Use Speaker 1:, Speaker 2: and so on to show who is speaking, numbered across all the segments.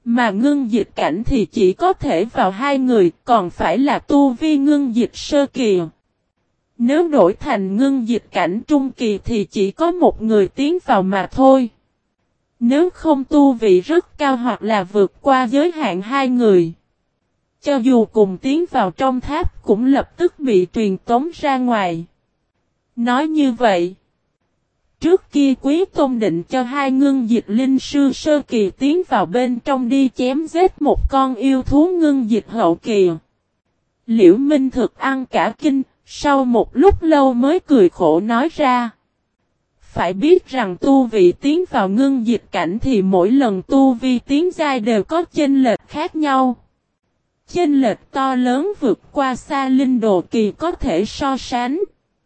Speaker 1: Mà ngưng dịch cảnh thì chỉ có thể vào 2 người, còn phải là tu vi ngưng dịch sơ kỳ. Nếu đổi thành ngưng dịch cảnh trung kỳ thì chỉ có 1 người tiến vào mà thôi. Nếu không tu vị rất cao hoặc là vượt qua giới hạn 2 người, cho dù cùng tiến vào trong tháp cũng lập tức bị truyền tống ra ngoài. Nói như vậy, trước kia Quý Tôn định cho 2 ngưng dịch linh sư sơ kỳ tiến vào bên trong đi chém giết một con yêu thú ngưng dịch hậu kỳ. Liễu Minh Thực ăn cả kinh, sau một lúc lâu mới cười khổ nói ra. Phải biết rằng tu vị tiến vào ngưng dịch cảnh thì mỗi lần tu vi tiến giai đều có chênh lệch khác nhau. Chênh lệch to lớn vượt qua xa linh đồ kỳ có thể so sánh.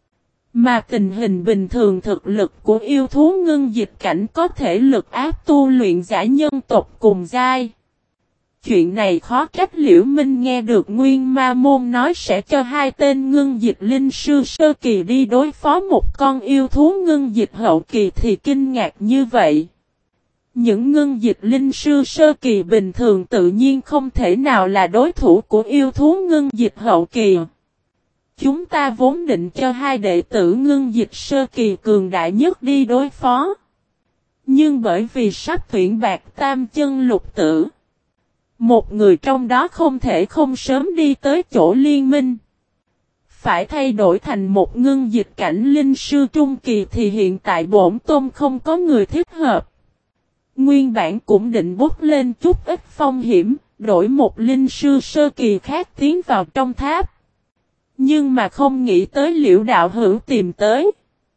Speaker 1: Mà tình hình bình thường thực lực của yêu thú ngưng dịch cảnh có thể lực áp tu luyện giả nhân tộc cùng giai. Chuyện này khó trách Liễu Minh nghe được Nguyên Ma Môn nói sẽ cho 2 tên ngưng dịch linh sư sơ kỳ đi đối phó một con yêu thú ngưng dịch hậu kỳ thì kinh ngạc như vậy. Những ngưng dịch linh sư sơ kỳ bình thường tự nhiên không thể nào là đối thủ của yêu thú ngưng dịch hậu kỳ. Chúng ta vốn định cho 2 đệ tử ngưng dịch sơ kỳ cường đại nhất đi đối phó. Nhưng bởi vì sắp tuyển bạc tam chân lục tử, một người trong đó không thể không sớm đi tới chỗ liên minh. Phải thay đổi thành một ngưng dịch cảnh linh sư trung kỳ thì hiện tại bổn tôn không có người thích hợp. Nguyên bản cũng định bút lên chút ít phong hiểm, đổi một linh sư sơ kỳ khác tiến vào trong tháp. Nhưng mà không nghĩ tới Liễu đạo hữu tìm tới.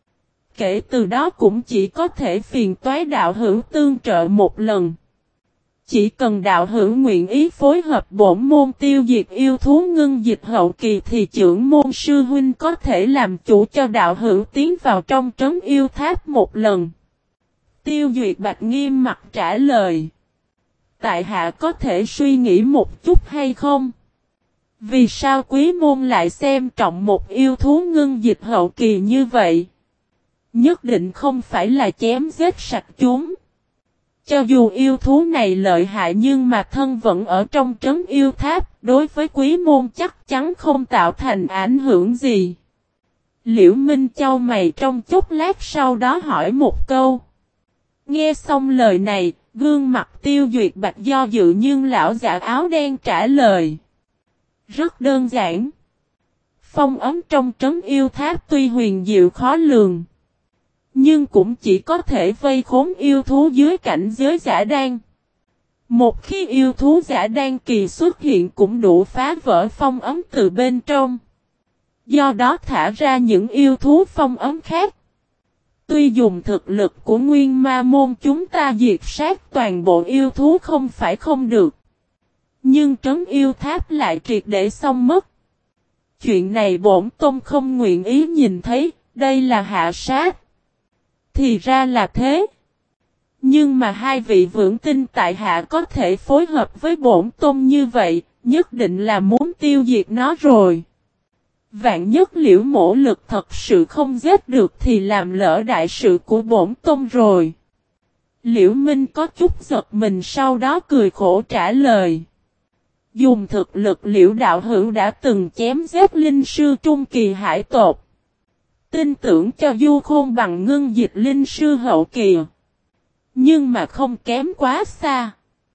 Speaker 1: Kể từ đó cũng chỉ có thể phiền toái đạo hữu tương trợ một lần. Chỉ cần đạo hữu nguyện ý phối hợp bổn môn tiêu diệt yêu thú ngưng dịch hậu kỳ thì trưởng môn sư huynh có thể làm chủ cho đạo hữu tiến vào trong trấn yêu tháp một lần. Tiêu Duyệt Bạch nghiêm mặt trả lời. Tại hạ có thể suy nghĩ một chút hay không? Vì sao quý môn lại xem trọng một yêu thú ngưng dịch hậu kỳ như vậy? Nhất định không phải là chém giết sạch chúng. Cho dù yêu thú này lợi hại nhưng mà thân vẫn ở trong trấn yêu tháp, đối với quý môn chắc chắn không tạo thành ảnh hưởng gì. Liễu Minh chau mày trong chốc lát sau đó hỏi một câu. Nghe xong lời này, gương mặt Tiêu Duyệt Bạch do dự nhưng lão giả áo đen trả lời. Rất đơn giản. Phong ấm trong trấn yêu tháp tuy huyền diệu khó lường, nhưng cũng chỉ có thể vây khốn yêu thú dưới cảnh giới giả đan. Một khi yêu thú giả đan kỳ xuất hiện cũng đủ phá vỡ phong ấm từ bên trong. Do đó thả ra những yêu thú phong ấm khác. Tuy dùng thực lực của Nguyên Ma Môn chúng ta diệt sát toàn bộ yêu thú không phải không được. Nhưng trấn yêu tháp lại triệt để xong mất. Chuyện này bổn tôn không nguyện ý nhìn thấy, đây là hạ sát. Thì ra là thế. Nhưng mà 2 vị vững tin tại hạ có thể phối hợp với bổn tôn như vậy, nhất định là muốn tiêu diệt nó rồi. Vạn nhất Liễu mỗ lực thật sự không giết được thì làm lỡ đại sự của bổn tôn rồi. Liễu Minh có chút giật mình sau đó cười khổ trả lời. Dùng thực lực Liễu đạo hữu đã từng chém giết linh sư trung kỳ hải tột. Tin tưởng cho du khôn bằng ngưng dịch linh sư hậu kỳ. Nhưng mà không kém quá xa.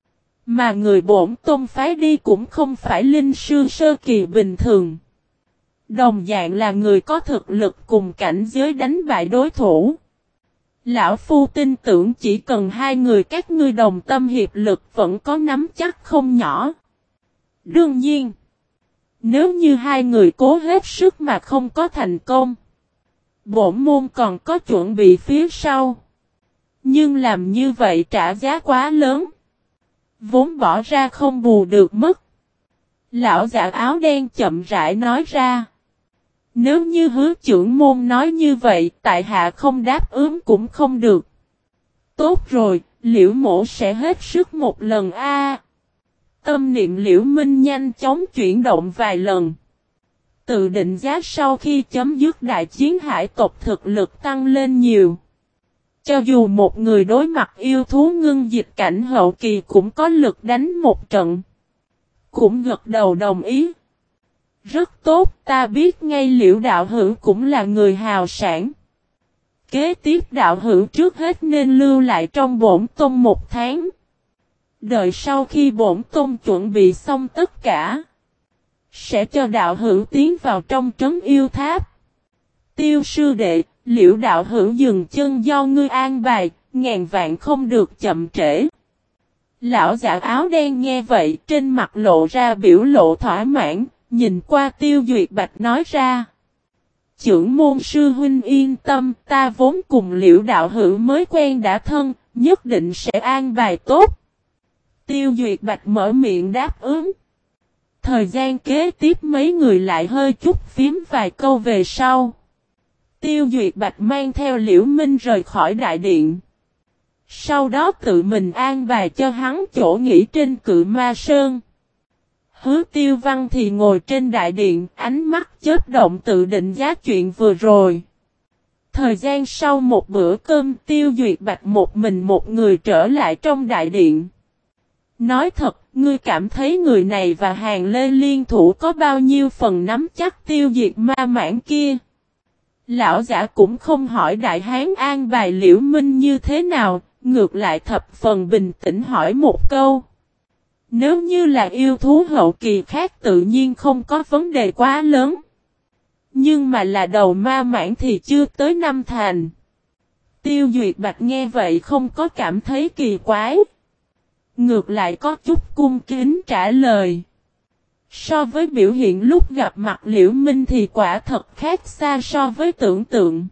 Speaker 1: Mà người bổn tôn phái đi cũng không phải linh sư sơ kỳ bình thường. Đồng dạng là người có thực lực cùng cảnh giới đánh bại đối thủ. Lão Phu tin tưởng chỉ cần 2 người các ngươi đồng tâm hiệp lực vẫn có nắm chắc không nhỏ. Đương nhiên, nếu như 2 người cố hết sức mà không có thành công, bổn môn còn có chuẩn bị phía sau. Nhưng làm như vậy trả giá quá lớn. Vốn bỏ ra không bù được mất. Lão giả áo đen chậm rãi nói ra. Nếu như Hứa trưởng môn nói như vậy, tại hạ không đáp ứng cũng không được. Tốt rồi, Liễu mỗ sẽ hết sức một lần a. Tâm niệm Liễu Minh nhanh chóng chuyển động vài lần. Tự định giá sau khi chấm dứt đại chiến hải tộc thực lực tăng lên nhiều. Cho dù một người đối mặt yêu thú ngưng dịch cảnh hậu kỳ cũng có lực đánh một trận. Cũng gật đầu đồng ý. Rất tốt, ta biết ngay Liễu đạo hữu cũng là người hào sản. Kế tiếp đạo hữu trước hết nên lưu lại trong bổn tông 1 tháng. Đợi sau khi bổn tông chuẩn bị xong tất cả, sẽ cho đạo hữu tiến vào trong trấn yêu tháp. Tiêu sư đệ, Liễu đạo hữu dừng chân do ngươi an bài, ngàn vạn không được chậm trễ. Lão giả áo đen nghe vậy, trên mặt lộ ra biểu lộ thỏa mãn, nhìn qua Tiêu Duyệt Bạch nói ra. Chưởng môn sư huynh yên tâm, ta vốn cùng Liễu đạo hữu mới quen đã thân, nhất định sẽ an bài tốt. Tiêu Duyệt Bạch mở miệng đáp ứng. Thời gian kế tiếp mấy người lại hơi chút phím vài câu về sau. Tiêu Duyệt Bạch mang theo Liễu Minh rời khỏi đại điện. Sau đó tự mình an bài cho hắn chỗ nghỉ trên Cự Ma Sơn. Hứa Tiêu Văn thì ngồi trên đại điện, ánh mắt chớp động tự định giá chuyện vừa rồi. Thời gian sau một bữa cơm, Tiêu Duyệt Bạch một mình một người trở lại trong đại điện. Nói thật, ngươi cảm thấy người này và Hàn Lê liên thủ có bao nhiêu phần nắm chắc tiêu diệt ma mãng kia? Lão giả cũng không hỏi đại hán an bài Liễu Minh như thế nào, ngược lại thập phần bình tĩnh hỏi một câu. Nếu như là yêu thú hậu kỳ khác tự nhiên không có vấn đề quá lớn. Nhưng mà là đầu ma mãng thì chưa tới 5 thành. Tiêu Duyệt Bạch nghe vậy không có cảm thấy kỳ quái. Ngược lại có chút cung kính trả lời. So với biểu hiện lúc gặp mặt Liễu Minh thì quả thật khác xa so với tưởng tượng.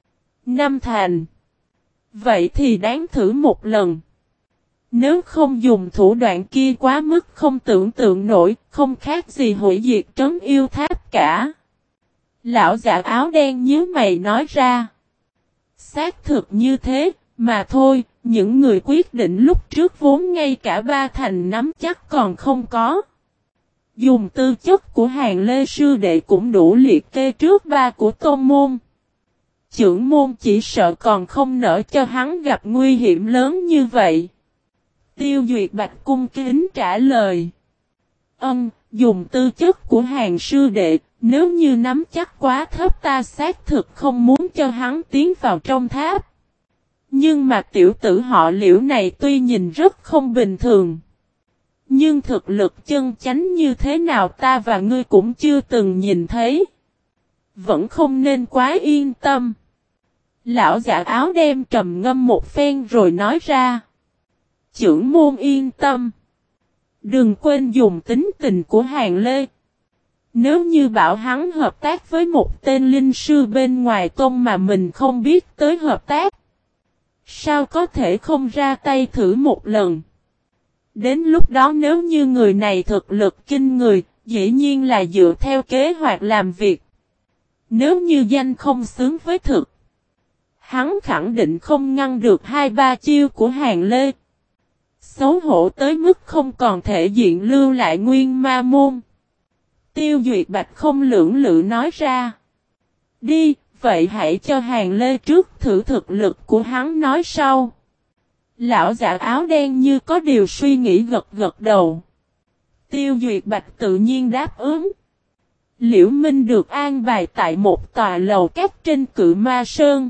Speaker 1: 5 thành. Vậy thì đáng thử một lần. Nếu không dùng thủ đoạn kia quá mức không tưởng tượng nổi, không khác gì hủy diệt trấn yêu tháp cả. Lão giả áo đen nhíu mày nói ra. Xác thực như thế, mà thôi, những người quyết định lúc trước vốn ngay cả 3 thành nắm chắc còn không có. Dùng tư chất của Hàn Lê sư đệ cũng đủ liệt kê trước 3 của tôn môn. Chưởng môn chỉ sợ còn không nỡ cho hắn gặp nguy hiểm lớn như vậy. Tiêu Duyệt Bạch cung kính trả lời. Dùng tư chất của Hàn sư đệ, nếu như nắm chắc quá thấp ta xác thực không muốn cho hắn tiến vào trong tháp. Nhưng mà tiểu tử họ Liễu này tuy nhìn rất không bình thường. Nhưng thực lực chân chánh như thế nào ta và ngươi cũng chưa từng nhìn thấy. Vẫn không nên quá yên tâm. Lão giả áo đen trầm ngâm một phen rồi nói ra. Chưởng môn yên tâm. Đừng quên dùng tính tình của Hàn Lê. Nếu như bảo hắn hợp tác với một tên linh sư bên ngoài tôn mà mình không biết tới hợp tác. Sao có thể không ra tay thử một lần? Đến lúc đó nếu như người này thực lực kinh người, dĩ nhiên là dựa theo kế hoạch làm việc. Nếu như danh không xứng với thực, hắn khẳng định không ngăn được 2-3 chiêu của Hàn Lê. Xấu hổ tới mức không còn thể diện lưu lại nguyên ma môn. Tiêu Duyệt Bạch không lưỡng lự nói ra. Đi, vậy hãy cho Hàn Lê trước thử thực lực của hắn nói sau. Lão giả áo đen như có điều suy nghĩ gật gật đầu. Tiêu Duyệt Bạch tự nhiên đáp ứng. Liễu Minh được an bài tại một tòa lầu các trên Cự Ma Sơn.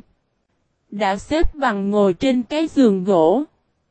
Speaker 1: Đã xếp bằng ngồi trên cái giường gỗ.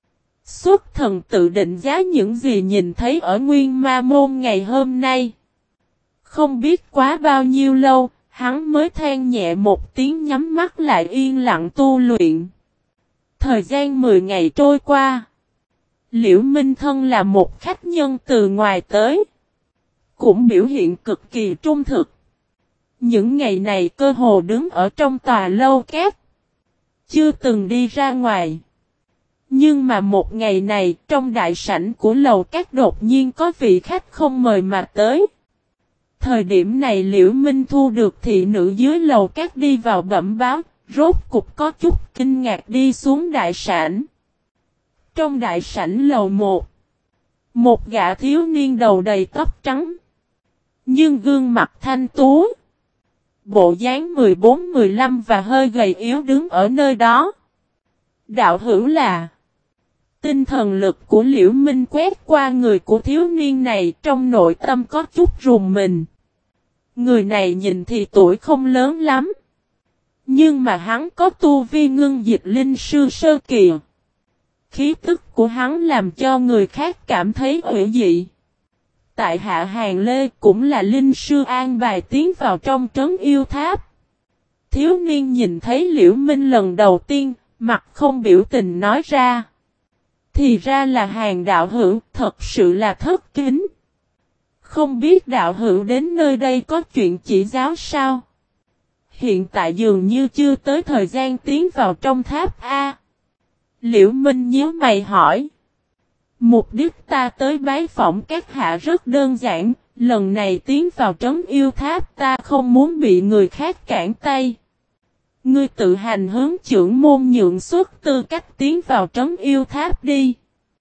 Speaker 1: Xuất thần tự định giá những gì nhìn thấy ở Nguyên Ma Môn ngày hôm nay. Không biết quá bao nhiêu lâu, hắn mới than nhẹ một tiếng nhắm mắt lại yên lặng tu luyện. Thời gian 10 ngày trôi qua. Liễu Minh Thân là một khách nhân từ ngoài tới. Cũng biểu hiện cực kỳ trung thực. Những ngày này cơ hồ đứng ở trong tòa lâu két. Chưa từng đi ra ngoài. Nhưng mà một ngày này trong đại sảnh của lầu két đột nhiên có vị khách không mời mà tới. Thời điểm này Liễu Minh thu được thị nữ dưới lầu két đi vào bẩm báo. Rốt cục có chút kinh ngạc đi xuống đại sảnh. Trong đại sảnh lầu 1. Một gã thiếu niên đầu đầy tóc trắng. Nhưng gương mặt thanh tú. Bộ dáng 14-15 và hơi gầy yếu đứng ở nơi đó. Đạo hữu là. Tinh thần lực của Liễu Minh quét qua người của thiếu niên này, trong nội tâm có chút rùng mình. Người này nhìn thì tuổi không lớn lắm. Nhưng mà hắn có tu vi ngưng dịch linh sư sơ kỳ. Khí tức của hắn làm cho người khác cảm thấy ủy dị. Tại hạ Hàn Lê cũng là linh sư an bài tiến vào trong trấn yêu tháp. Thiếu niên nhìn thấy Liễu Minh lần đầu tiên, mặt không biểu tình nói ra. Thì ra là Hàn đạo hữu, thật sự là thất kính. Không biết đạo hữu đến nơi đây có chuyện chỉ giáo sao? Hiện tại dường như chưa tới thời gian tiến vào trong tháp A. Liễu Minh nhíu mày hỏi. Mục đích ta tới bái phỏng các hạ rất đơn giản, lần này tiến vào trấn yêu tháp ta không muốn bị người khác cản tay. Ngươi tự hành hướng trưởng môn nhượng xuất tư cách tiến vào trấn yêu tháp đi.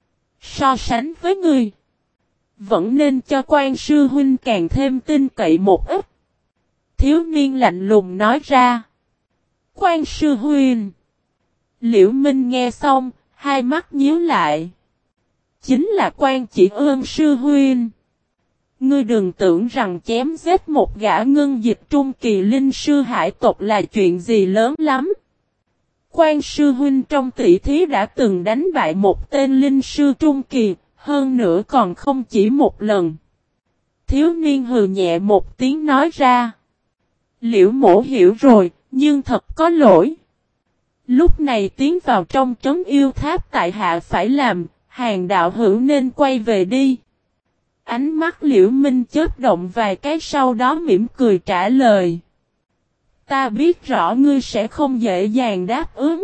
Speaker 1: So sánh với ngươi, vẫn nên cho quan sư huynh càng thêm tin cậy một ít. Thiếu niên lạnh lùng nói ra. Quan sư huynh. Liễu Minh nghe xong, hai mắt nhíu lại. Chính là quan chỉ ương sư huynh. Ngươi đừng tưởng rằng chém giết một gã ngưng dịch trung kỳ linh sư hải tộc là chuyện gì lớn lắm. Quan sư huynh trong tỷ thí đã từng đánh bại một tên linh sư trung kỳ, hơn nữa còn không chỉ một lần. Thiếu niên hừ nhẹ một tiếng nói ra. Liễu mổ hiểu rồi, nhưng thật có lỗi. Lúc này tiến vào trong trấn yêu tháp tại hạ phải làm, Hàn đạo hữu nên quay về đi. Ánh mắt Liễu Minh chớp động vài cái sau đó mỉm cười trả lời. Ta biết rõ ngươi sẽ không dễ dàng đáp ứng.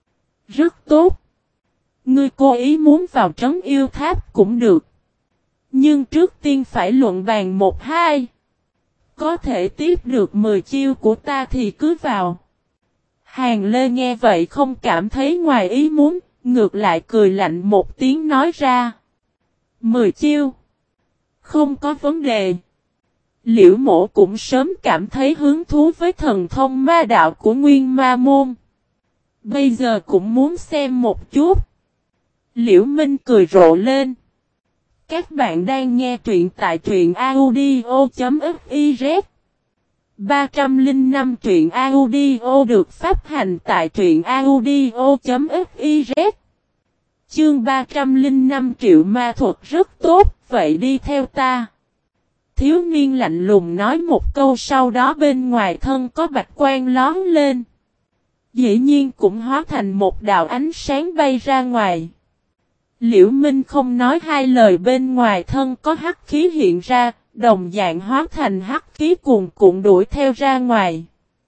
Speaker 1: Rất tốt. Ngươi cố ý muốn vào trấn yêu tháp cũng được. Nhưng trước tiên phải luận bàn 1-2. Có thể tiếp được 10 chiêu của ta thì cứ vào. Hàn Lê nghe vậy không cảm thấy ngoài ý muốn, ngược lại cười lạnh một tiếng nói ra. 10 chiêu. Không có vấn đề. Liễu mổ cũng sớm cảm thấy hứng thú với thần thông ma đạo của Nguyên Ma Môn. Bây giờ cũng muốn xem một chút. Liễu Minh cười rộ lên. Các bạn đang nghe truyện tại truyện audio.fiz 305 truyện audio được phát hành tại truyện audio.fiz. Chương 305 triệu ma thuật rất tốt, vậy đi theo ta. Thiếu niên lạnh lùng nói một câu sau đó bên ngoài thân có bạch quang lóm lên. Dĩ nhiên cũng hóa thành một đạo ánh sáng bay ra ngoài. Liễu Minh không nói hai lời bên ngoài thân có hắc khí hiện ra, đồng dạng hóa thành hắc khí cuồn cuộn đuổi theo ra ngoài.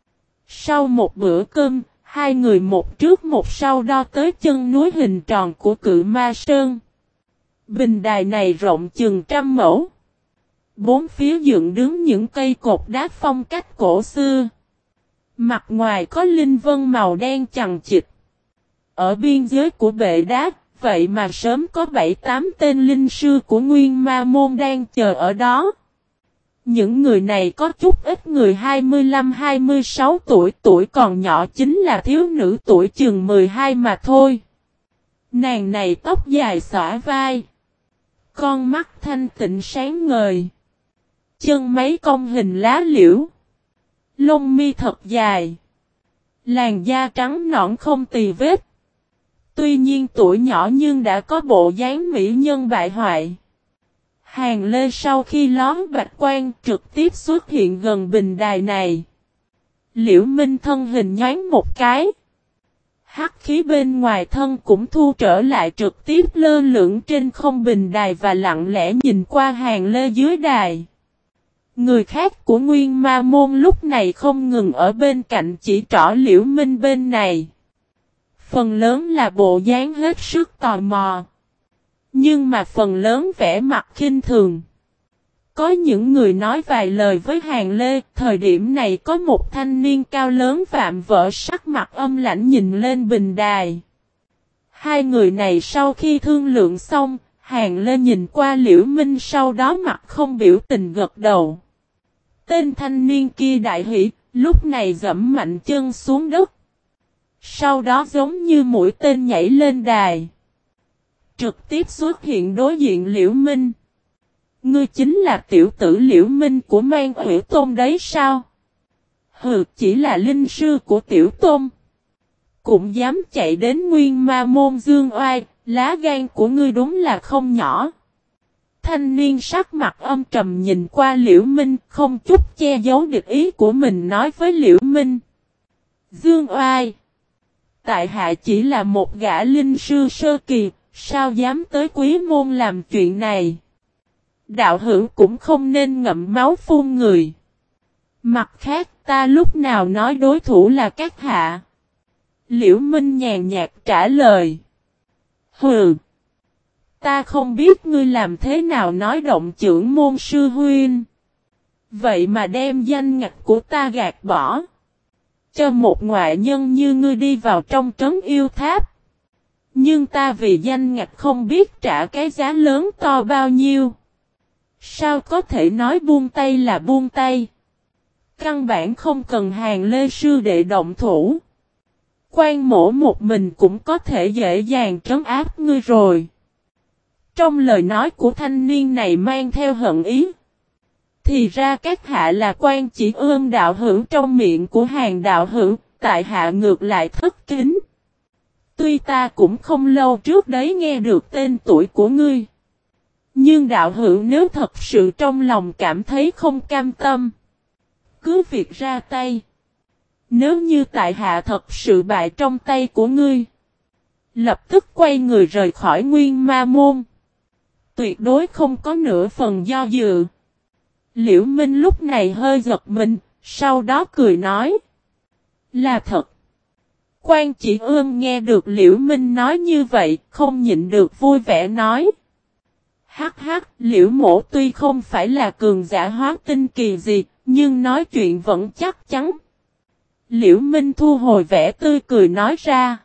Speaker 1: Sau một bữa cơm, hai người một trước một sau đo tới chân núi hình tròn của Cự Ma Sơn. Bình đài này rộng chừng 100 mẫu. Bốn phía dựng đứng những cây cột đá phong cách cổ xưa. Mặt ngoài có linh vân màu đen chằng chịt. Ở biên giới của bệ đá, vậy mà sớm có 7-8 tên linh sư của Nguyên Ma Môn đang chờ ở đó. Những người này có chút ít người 25-26 tuổi, tuổi còn nhỏ chính là thiếu nữ tuổi chừng 12 mà thôi. Nàng này tóc dài xõa vai. Con mắt thanh tịnh sáng ngời. Chân mấy cong hình lá liễu. Lông mi thật dài. Làn da trắng nõn không tì vết. Tuy nhiên tuổi nhỏ nhưng đã có bộ dáng mỹ nhân bại hoại. Hàn Lê sau khi lóm bạch quang trực tiếp xuất hiện gần bình đài này. Liễu Minh thân hình nhoáng một cái. Hắc khí bên ngoài thân cũng thu trở lại trực tiếp lơ lửng trên không bình đài và lặng lẽ nhìn qua Hàn Lê dưới đài. Người khác của Nguyên Ma Môn lúc này không ngừng ở bên cạnh chỉ trỏ Liễu Minh bên này. Phần lớn là bộ dáng hết sức tò mò. Nhưng mà phần lớn vẻ mặt khinh thường. Có những người nói vài lời với Hàn Lê, thời điểm này có một thanh niên cao lớn vạm vỡ sắc mặt âm lãnh nhìn lên bình đài. Hai người này sau khi thương lượng xong, Hàn Lê nhìn qua Liễu Minh sau đó mặt không biểu tình gật đầu. Tên thanh niên kia đại hỉ, lúc này giẫm mạnh chân xuống đất. Sau đó giống như mũi tên nhảy lên đài. Trực tiếp xuất hiện đối diện Liễu Minh. Ngươi chính là tiểu tử Liễu Minh của Mang Ủy Tôn đấy sao? Hừ, chỉ là linh sư của tiểu tôn. Cũng dám chạy đến Nguyên Ma Môn dương oai, lá gan của ngươi đúng là không nhỏ. Thanh niên sắc mặt âm trầm nhìn qua Liễu Minh, không chút che giấu địch ý của mình nói với Liễu Minh. Dương oai. Tại hạ chỉ là một gã linh sư sơ kỳ, sao dám tới Quý Môn làm chuyện này? Đạo hữu cũng không nên ngậm máu phun người. Mặt khác, ta lúc nào nói đối thủ là các hạ? Liễu Minh nhàn nhạt trả lời. Hừ. Ta không biết ngươi làm thế nào nói động trưởng môn sư huynh. Vậy mà đem danh ngạch của ta gạt bỏ. Cho một ngoại nhân như ngươi đi vào trong trấn yêu tháp. Nhưng ta vì danh ngạch không biết trả cái giá lớn to bao nhiêu. Sao có thể nói buông tay là buông tay? Căn bản không cần Hàng Lê sư đệ động thủ. Quan mổ một mình cũng có thể dễ dàng trấn áp ngươi rồi. Trong lời nói của thanh niên này mang theo hận ý. Thì ra các hạ là Quan Chỉ Ương đạo hữu trong miệng của Hàng đạo hữu, tại hạ ngược lại thất kính. Tuy ta cũng không lâu trước đấy nghe được tên tuổi của ngươi. Nhưng đạo hữu nếu thật sự trong lòng cảm thấy không cam tâm, cứ việc ra tay. Nếu như tại hạ thật sự bại trong tay của ngươi, lập tức quay người rời khỏi Nguyên Ma Môn. Tuyệt đối không có nửa phần do dự. Liễu Minh lúc này hơi giật mình, sau đó cười nói. Là thật. Quan Chỉ Ương nghe được Liễu Minh nói như vậy, không nhịn được vui vẻ nói. Hắc hắc, Liễu mổ tuy không phải là cường giả hóa tinh kỳ gì, nhưng nói chuyện vẫn chắc chắn. Liễu Minh thu hồi vẻ tươi cười nói ra.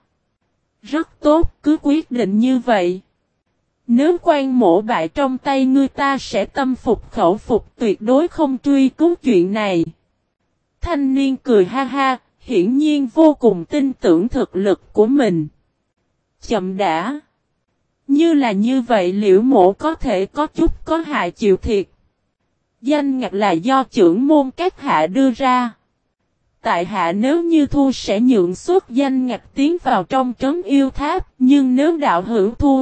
Speaker 1: Rất tốt, cứ quyết định như vậy. Nếu Quan mổ bại trong tay ngươi ta sẽ tâm phục khẩu phục, tuyệt đối không truy cứu chuyện này. Thanh niên cười ha ha, hiển nhiên vô cùng tin tưởng thực lực của mình. Chậm đã. Như là như vậy Liễu mổ có thể có chút có hại chịu thiệt. Danh ngạch là do trưởng môn các hạ đưa ra. Tại hạ nếu như thua sẽ nhượng suốt danh ngạch tiến vào trong trấn yêu tháp, nhưng nếu đạo hữu thua,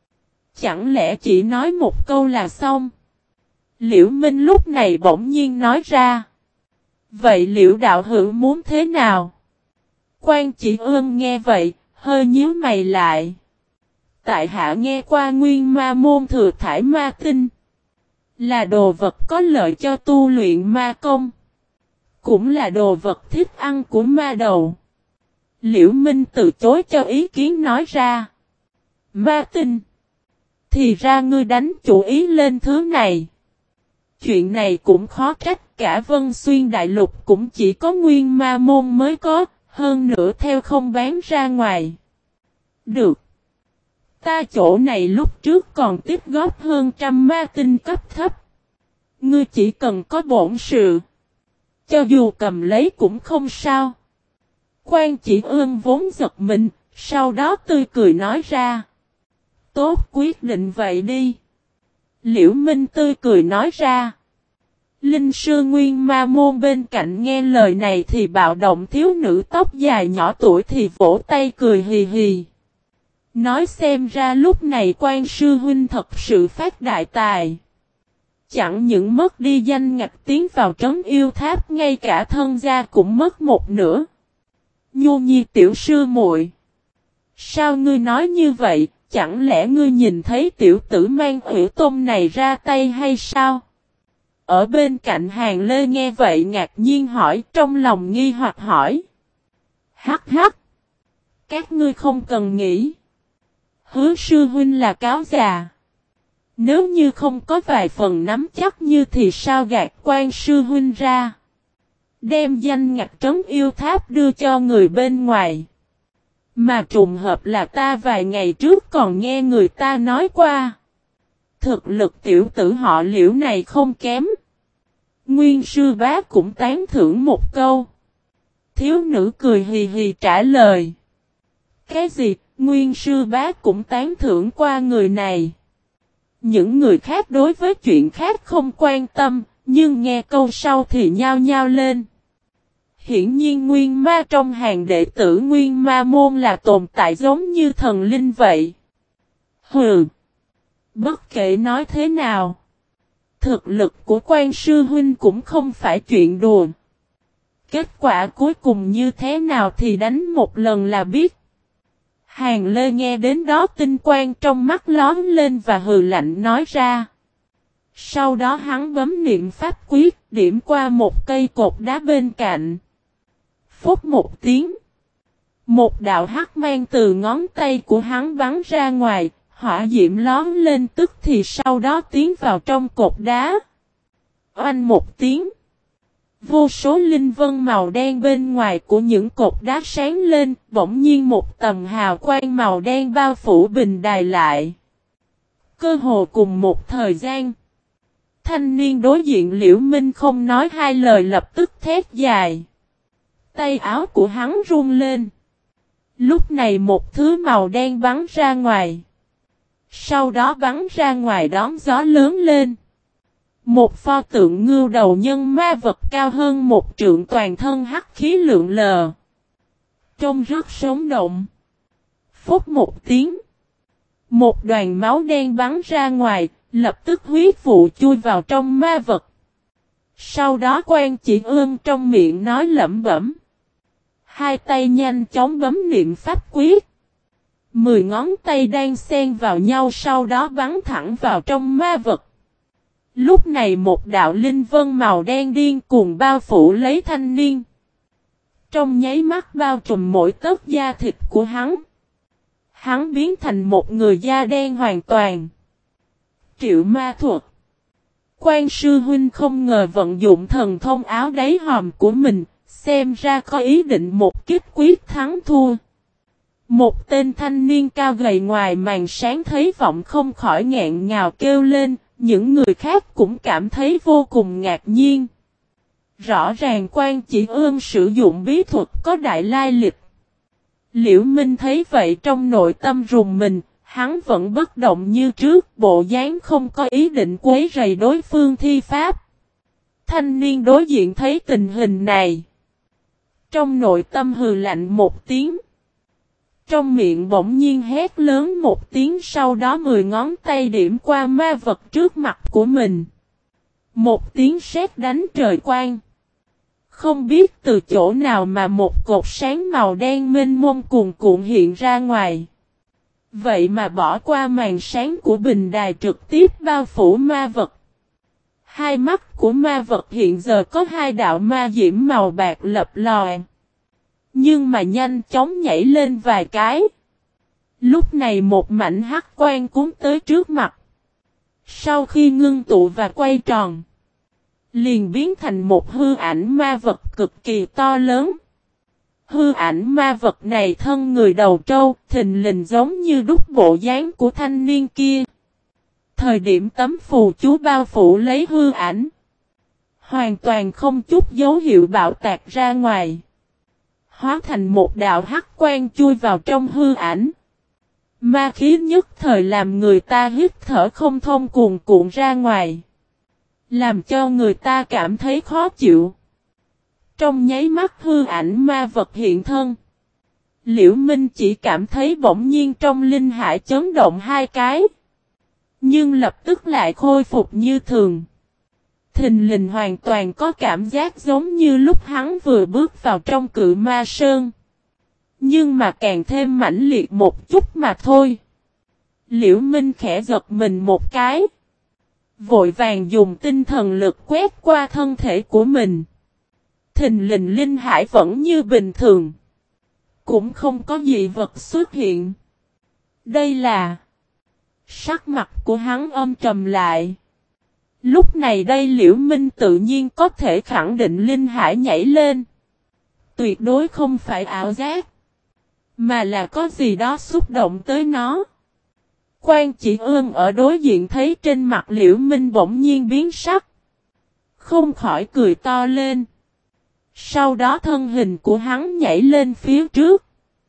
Speaker 1: chẳng lẽ chỉ nói một câu là xong? Liễu Minh lúc này bỗng nhiên nói ra. Vậy Liễu đạo hữu muốn thế nào? Quan Chỉ Ương nghe vậy, hơi nhíu mày lại. Tại hạ nghe qua Nguyên Ma Môn thừa thải ma tinh. Là đồ vật có lợi cho tu luyện ma công. Cũng là đồ vật thích ăn của ma đầu. Liễu Minh từ chối cho ý kiến nói ra. Ma tinh. Thì ra ngươi đánh chủ ý lên thứ này. Chuyện này cũng khó trách, cả Vân Xuyên Đại Lục cũng chỉ có Nguyên Ma Môn mới có, hơn nữa theo không bán ra ngoài. Được. Ta chỗ này lúc trước còn tiếp góp hơn 100 ma tinh cấp thấp. Ngươi chỉ cần có bổn sự. Cho dù cầm lấy cũng không sao. Quan Chỉ Ương vốn giật mình, sau đó tươi cười nói ra. Tốt, quyết định vậy đi. Liễu Minh tươi cười nói ra. Linh sư Nguyên Ma Môn bên cạnh nghe lời này thì bạo động, thiếu nữ tóc dài nhỏ tuổi thì vỗ tay cười hì hì. Nói xem ra lúc này Quan sư huynh thật sự phát đại tài. Chẳng những mất đi danh ngạch tiến vào trấn yêu tháp, ngay cả thân gia cũng mất một nửa. Nhu Nhi tiểu sư muội, sao ngươi nói như vậy, chẳng lẽ ngươi nhìn thấy tiểu tử Mang Ủy Tôn này ra tay hay sao? Ở bên cạnh Hàng Lê nghe vậy ngạc nhiên hỏi, trong lòng nghi hoặc hỏi. Hắc hắc, các ngươi không cần nghĩ. Hứa sư huynh là cáo già. Nếu như không có vài phần nắm chắc như thì sao gạt Quan sư huynh ra. Đem danh ngạch trấn yêu tháp đưa cho người bên ngoài. Mà trùng hợp là ta vài ngày trước còn nghe người ta nói qua. Thực lực tiểu tử họ Liễu này không kém. Nguyên sư bá cũng tán thưởng một câu. Thiếu nữ cười hì hì trả lời. Cái gì, Nguyên sư bá cũng tán thưởng qua người này. Những người khác đối với chuyện khác không quan tâm, nhưng nghe câu sau thì nhao nhao lên. Hiển nhiên Nguyên Ma trong hàng đệ tử Nguyên Ma môn là tồn tại giống như thần linh vậy. Hừ! Bất kể nói thế nào, thực lực của Quan sư huynh cũng không phải chuyện đùa. Kết quả cuối cùng như thế nào thì đánh một lần là biết. Hàng Lê nghe đến đó tinh quang trong mắt lóm lên và hừ lạnh nói ra. Sau đó hắn bấm niệm pháp quyết điểm qua một cây cột đá bên cạnh. Phút một tiếng. Một đạo hắc mang từ ngón tay của hắn bắn ra ngoài, hỏa diễm lóm lên tức thì sau đó tiến vào trong cột đá. Oanh một tiếng. Vô số linh vân màu đen bên ngoài của những cột đá sáng lên, bỗng nhiên một tầng hào quang màu đen bao phủ bình đài lại. Cơ hồ cùng một thời gian. Thanh niên đối diện Liễu Minh không nói hai lời lập tức thét dài. Tay áo của hắn run lên. Lúc này một thứ màu đen bắn ra ngoài. Sau đó bắn ra ngoài đón gió lớn lên. Một pho tượng ngưu đầu nhân ma vật cao hơn một trượng toàn thân hắc khí lượn lờ. Trông rất sống động. Phút một tiếng. Một đoàn máu đen bắn ra ngoài, lập tức huyết vụ chui vào trong ma vật. Sau đó Quan Chỉ Ương trong miệng nói lẩm bẩm. Hai tay nhanh chóng bấm niệm pháp quyết. 10 ngón tay đang xen vào nhau sau đó bắn thẳng vào trong ma vật. Lúc này một đạo linh vân màu đen điên cuồng bao phủ lấy thanh niên. Trong nháy mắt bao trùm mỗi tấc da thịt của hắn. Hắn biến thành một người da đen hoàn toàn. Triệu ma thuật. Quan sư huynh không ngờ vận dụng thần thông áo đáy hòm của mình, xem ra có ý định một kiếp quyết thắng thua. Một tên thanh niên cao gầy ngoài màn sáng thấy vọng không khỏi nghẹn ngào kêu lên, những người khác cũng cảm thấy vô cùng ngạc nhiên. Rõ ràng Quan Chỉ Ương sử dụng bí thuật có đại lai lịch. Liễu Minh thấy vậy trong nội tâm rùng mình, hắn vẫn bất động như trước, bộ dáng không có ý định quấy rầy đối phương thi pháp. Thanh niên đối diện thấy tình hình này. Trong nội tâm hừ lạnh một tiếng. Trong miệng bỗng nhiên hét lớn một tiếng sau đó 10 ngón tay điểm qua ma vật trước mặt của mình. Một tiếng sét đánh trời quang. Không biết từ chỗ nào mà một cột sáng màu đen mênh mông cuồn cuộn hiện ra ngoài. Vậy mà bỏ qua màn sáng của bình đài trực tiếp bao phủ ma vật. Hai mắt của ma vật hiện giờ có hai đạo ma diễm màu bạc lập lòe. Nhưng mà nhanh chóng nhảy lên vài cái. Lúc này một mảnh hắc quang cuốn tới trước mặt. Sau khi ngưng tụ và quay tròn. Liền biến thành một hư ảnh ma vật cực kỳ to lớn. Hư ảnh ma vật này thân người đầu trâu, thình lình giống như đúc bộ dáng của thanh niên kia. Thời điểm tấm phù chú bao phủ lấy hư ảnh. Hoàn toàn không chút dấu hiệu bạo tạc ra ngoài. Hóa thành một đạo hắc quang chui vào trong hư ảnh. Ma khí nhất thời làm người ta hít thở không thông cuồn cuộn ra ngoài. Làm cho người ta cảm thấy khó chịu. Trong nháy mắt hư ảnh ma vật hiện thân. Liễu Minh chỉ cảm thấy bỗng nhiên trong linh hải chấn động hai cái. Nhưng lập tức lại khôi phục như thường. Thình lình hoàn toàn có cảm giác giống như lúc hắn vừa bước vào trong Cự Ma Sơn. Nhưng mà càng thêm mãnh liệt một chút mà thôi. Liễu Minh khẽ giật mình một cái. Vội vàng dùng tinh thần lực quét qua thân thể của mình. Thình lình linh hải vẫn như bình thường. Cũng không có gì vật xuất hiện. Đây là... Sắc mặt của hắn âm trầm lại. Lúc này đây Liễu Minh tự nhiên có thể khẳng định linh hải nhảy lên. Tuyệt đối không phải ảo giác. Mà là có gì đó xúc động tới nó. Quan Chỉ Ương ở đối diện thấy trên mặt Liễu Minh bỗng nhiên biến sắc. Không khỏi cười to lên. Sau đó thân hình của hắn nhảy lên phía trước.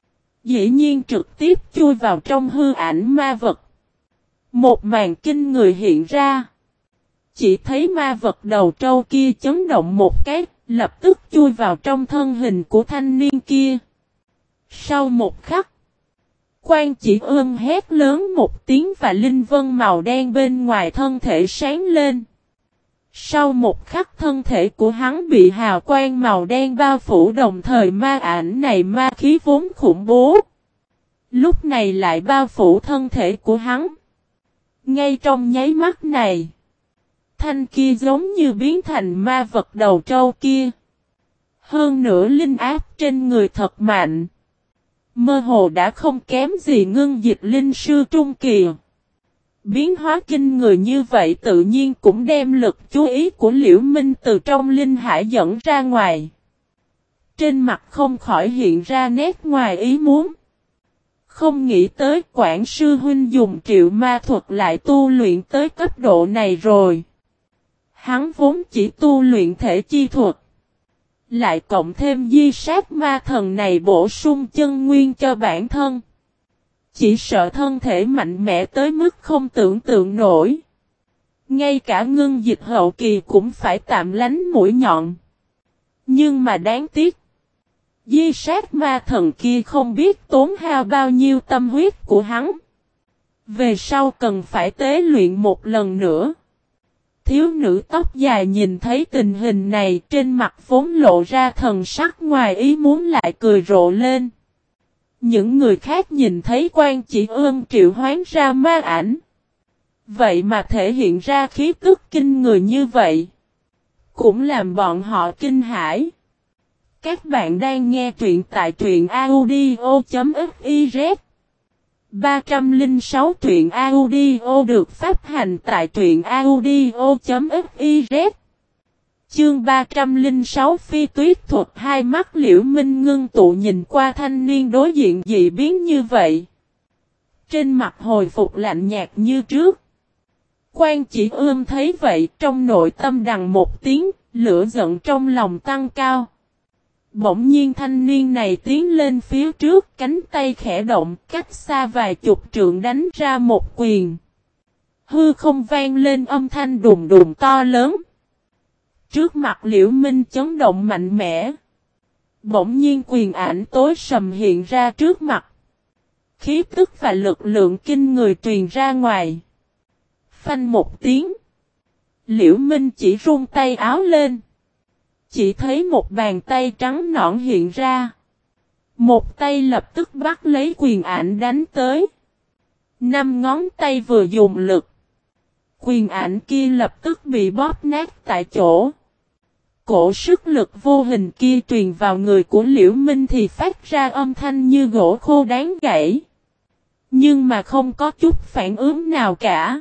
Speaker 1: Dĩ nhiên trực tiếp chui vào trong hư ảnh ma vật. Một màn kinh người hiện ra. Chỉ thấy ma vật đầu trâu kia chấn động một cái, lập tức chui vào trong thân hình của thanh niên kia. Sau một khắc, Quan Chỉ Ương hét lớn một tiếng và linh vân màu đen bên ngoài thân thể sáng lên. Sau một khắc thân thể của hắn bị hào quang màu đen bao phủ, đồng thời ma ảnh này ma khí vốn khủng bố. Lúc này lại bao phủ thân thể của hắn. Ngay trong nháy mắt này, thanh kia giống như biến thành ma vật đầu trâu kia. Hơn nữa linh áp trên người thật mạnh. Mơ hồ đã không kém gì ngưng dịch linh sư trung kỳ. Biến hóa kinh người như vậy tự nhiên cũng đem lực chú ý của Liễu Minh từ trong linh hải dẫn ra ngoài. Trên mặt không khỏi hiện ra nét ngoài ý muốn. Không nghĩ tới Quản sư huynh dùng triệu ma thuật lại tu luyện tới cấp độ này rồi. Hắn vốn chỉ tu luyện thể chi thuật. Lại cộng thêm di sát ma thần này bổ sung chân nguyên cho bản thân. Chỉ sợ thân thể mạnh mẽ tới mức không tưởng tượng nổi. Ngay cả ngưng dịch hậu kỳ cũng phải tạm lánh mũi nhọn. Nhưng mà đáng tiếc. Di sát ma thần kia không biết tốn hao bao nhiêu tâm huyết của hắn. Về sau cần phải tế luyện một lần nữa. Thiếu nữ tóc dài nhìn thấy tình hình này, trên mặt vốn lộ ra thần sắc ngoài ý muốn lại cười rộ lên. Những người khác nhìn thấy Quan Chỉ Ương triệu hoán ra ma ảnh. Vậy mà thể hiện ra khí tức kinh người như vậy. Cũng làm bọn họ kinh hãi. Các bạn đang nghe truyện tại truyện audio.fiz 306 truyện audio được phát hành tại truyện audio.fiz. Chương 306 phi tuyết thuật. Hai mắt Liễu Minh ngưng tụ nhìn qua thanh niên đối diện dị biến như vậy. Trên mặt hồi phục lạnh nhạt như trước. Quan Chỉ Ương thấy vậy trong nội tâm đằng một tiếng, lửa giận trong lòng tăng cao. Bỗng nhiên thanh niên này tiến lên phía trước, cánh tay khẽ động, cách xa vài chục trượng đánh ra một quyền. Hư không vang lên âm thanh đùng đùng to lớn. Trước mặt Liễu Minh chấn động mạnh mẽ. Bỗng nhiên quyền ảnh tối sầm hiện ra trước mặt. Khí tức và lực lượng kinh người truyền ra ngoài. Phanh một tiếng. Liễu Minh chỉ rung tay áo lên. Chỉ thấy một bàn tay trắng nõn hiện ra. Một tay lập tức bắt lấy quyền ảnh đánh tới. 5 ngón tay vừa dùng lực. Quyền ảnh kia lập tức bị bóp nát tại chỗ. Cổ sức lực vô hình kia truyền vào người của Liễu Minh thì phát ra âm thanh như gỗ khô đáng gãy. Nhưng mà không có chút phản ứng nào cả.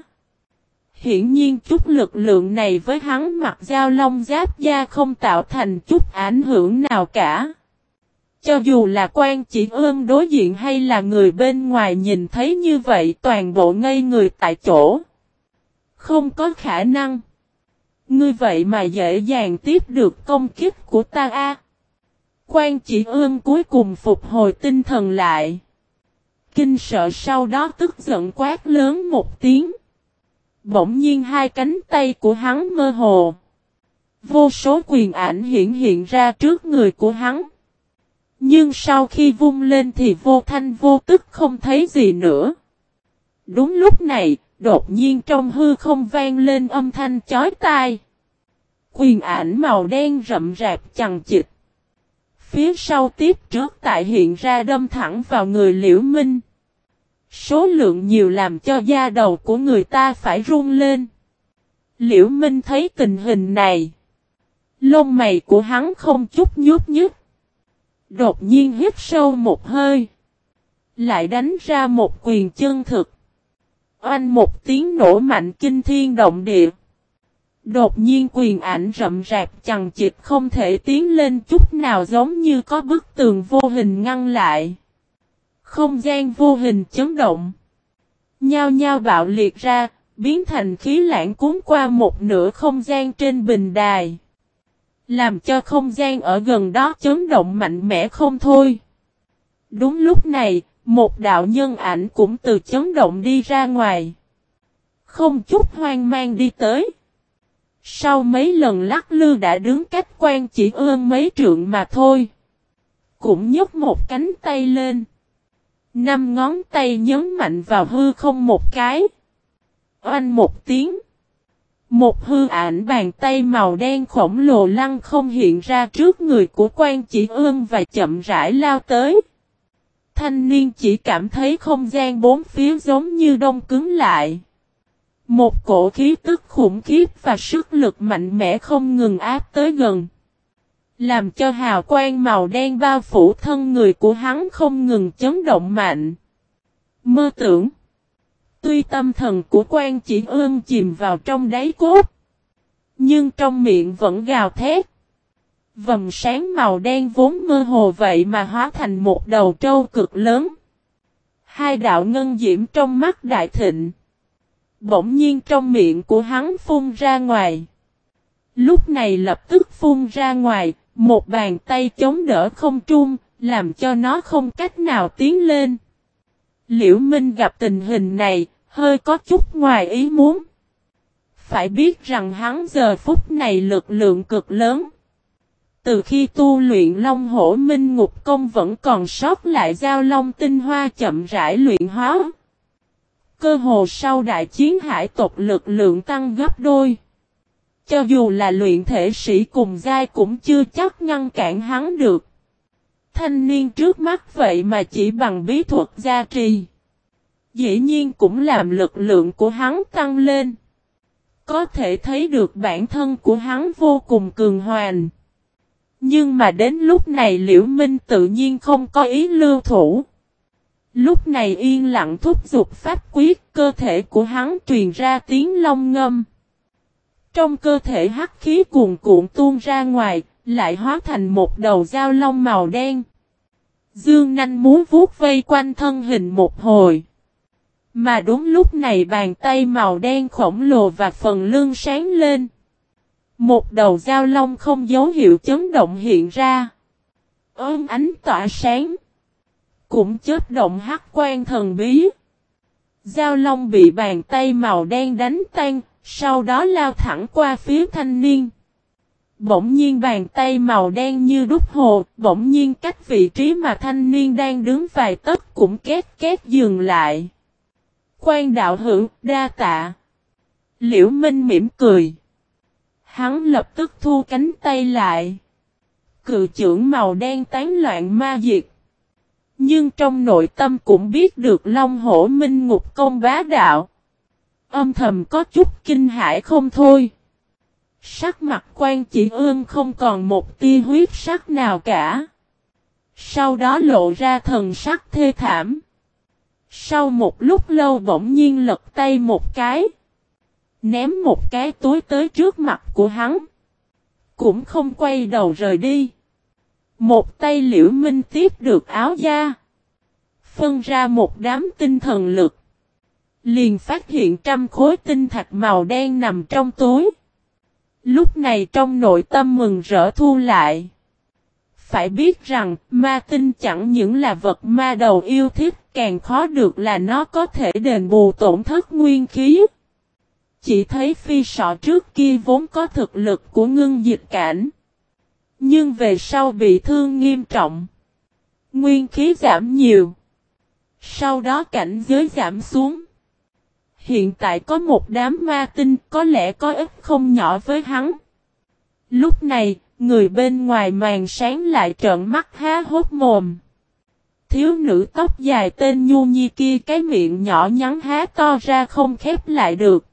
Speaker 1: Hiển nhiên chút lực lượng này với hắn mặc dao long giáp da không tạo thành chút ảnh hưởng nào cả. Cho dù là Quan Chỉ Ương đối diện hay là người bên ngoài nhìn thấy như vậy toàn bộ ngây người tại chỗ. Không có khả năng. Ngươi vậy mà dễ dàng tiếp được công kích của ta a. Quan Chỉ Ương cuối cùng phục hồi tinh thần lại. Kinh sợ sau đó tức giận quát lớn một tiếng. Bỗng nhiên hai cánh tay của hắn mơ hồ. Vô số quyền ảnh hiện ra trước người của hắn. Nhưng sau khi vung lên thì vô thanh vô tức không thấy gì nữa. Đúng lúc này, đột nhiên trong hư không vang lên âm thanh chói tai. Quyền ảnh màu đen rậm rạp chằng chịt. Phía sau tiếp trước tại hiện ra đâm thẳng vào người Liễu Minh. Số lượng nhiều làm cho da đầu của người ta phải run lên. Liễu Minh thấy tình hình này. Lông mày của hắn không chút nhúc nhích. Đột nhiên hít sâu một hơi. Lại đánh ra một quyền chân thực. Oanh một tiếng nổ mạnh kinh thiên động địa. Đột nhiên quyền ảnh rậm rạp chằng chịt không thể tiến lên chút nào, giống như có bức tường vô hình ngăn lại. Không gian vô hình chấn động. Nhao nhao bạo liệt ra, biến thành khí lãng cuốn qua một nửa không gian trên bình đài. Làm cho không gian ở gần đó chấn động mạnh mẽ không thôi. Đúng lúc này, một đạo nhân ảnh cũng từ chấn động đi ra ngoài. Không chút hoang mang đi tới. Sau mấy lần lắc lư đã đứng cách Quan Chỉ Ương mấy trượng mà thôi. Cũng nhấc một cánh tay lên. 5 ngón tay nhấn mạnh vào hư không một cái. Oanh một tiếng. Một hư ảnh bàn tay màu đen khổng lồ lăng không hiện ra trước người của Quan Chỉ Ương và chậm rãi lao tới. Thanh niên chỉ cảm thấy không gian bốn phía giống như đông cứng lại. Một cổ khí tức khủng khiếp và sức lực mạnh mẽ không ngừng áp tới gần. Làm cho hào quang màu đen bao phủ thân người của hắn không ngừng chấn động mạnh. Mơ tưởng. Tuy tâm thần của Quan Chỉ Ương chìm vào trong đáy cốt. Nhưng trong miệng vẫn gào thét. Vầng sáng màu đen vốn mơ hồ vậy mà hóa thành một đầu trâu cực lớn. Hai đạo ngân diễm trong mắt đại thịnh. Bỗng nhiên trong miệng của hắn phun ra ngoài. Lúc này lập tức phun ra ngoài, một bàn tay chống đỡ không trung, làm cho nó không cách nào tiến lên. Liễu Minh gặp tình hình này, hơi có chút ngoài ý muốn. Phải biết rằng hắn giờ phút này lực lượng cực lớn. Từ khi tu luyện Long Hổ Minh Ngục Công vẫn còn sót lại Giao Long tinh hoa chậm rãi luyện hóa. Cơ hồ sau đại chiến hải tộc lực lượng tăng gấp đôi. Cho dù là luyện thể sĩ cùng giai cũng chưa chắc ngăn cản hắn được. Thanh niên trước mắt vậy mà chỉ bằng bí thuật gia trì. Dĩ nhiên cũng làm lực lượng của hắn tăng lên. Có thể thấy được bản thân của hắn vô cùng cường hoành. Nhưng mà đến lúc này Liễu Minh tự nhiên không có ý lưu thủ. Lúc này yên lặng thúc giục pháp quyết, cơ thể của hắn truyền ra tiếng long ngâm. Trong cơ thể hắc khí cuồn cuộn tuôn ra ngoài, lại hóa thành một đầu dao long màu đen. Dương nanh muốn vuốt vây quanh thân hình một hồi. Mà đúng lúc này bàn tay màu đen khổng lồ và phần lưng sáng lên. Một đầu dao long không dấu hiệu chấn động hiện ra. Ánh tỏa sáng. Cũng chớp động hắc quang thần bí. Dao long bị bàn tay màu đen đánh tan, sau đó lao thẳng qua phía thanh niên. Bỗng nhiên bàn tay màu đen như đúc hồ, bỗng nhiên cách vị trí mà thanh niên đang đứng vài tấc cũng két két dừng lại. Quan đạo hữu, đa tạ. Liễu Minh mỉm cười. Hắn lập tức thu cánh tay lại. Cự chưởng màu đen tán loạn ma diệt. Nhưng trong nội tâm cũng biết được Long Hổ Minh Ngục Công bá đạo. Âm thầm có chút kinh hãi không thôi. Sắc mặt Quan Chỉ Ương không còn một tia huyết sắc nào cả. Sau đó lộ ra thần sắc thê thảm. Sau một lúc lâu bỗng nhiên lật tay một cái. Ném một cái túi tới trước mặt của hắn. Cũng không quay đầu rời đi. Một tay Liễu Minh tiếp được áo da. Phân ra một đám tinh thần lực. Liền phát hiện 100 khối tinh thạch màu đen nằm trong túi. Lúc này trong nội tâm mừng rỡ thu lại. Phải biết rằng ma tinh chẳng những là vật ma đầu yêu thích, càng khó được là nó có thể đền bù tổn thất nguyên khí. Chỉ thấy phi sọ trước kia vốn có thực lực của ngưng dịch cảnh. Nhưng về sau bị thương nghiêm trọng. Nguyên khí giảm nhiều. Sau đó cảnh giới giảm xuống. Hiện tại có một đám ma tinh có lẽ có ích không nhỏ với hắn. Lúc này, người bên ngoài màn sáng lại trợn mắt há hốc mồm. Thiếu nữ tóc dài tên Nhu Nhi kia cái miệng nhỏ nhắn há to ra không khép lại được.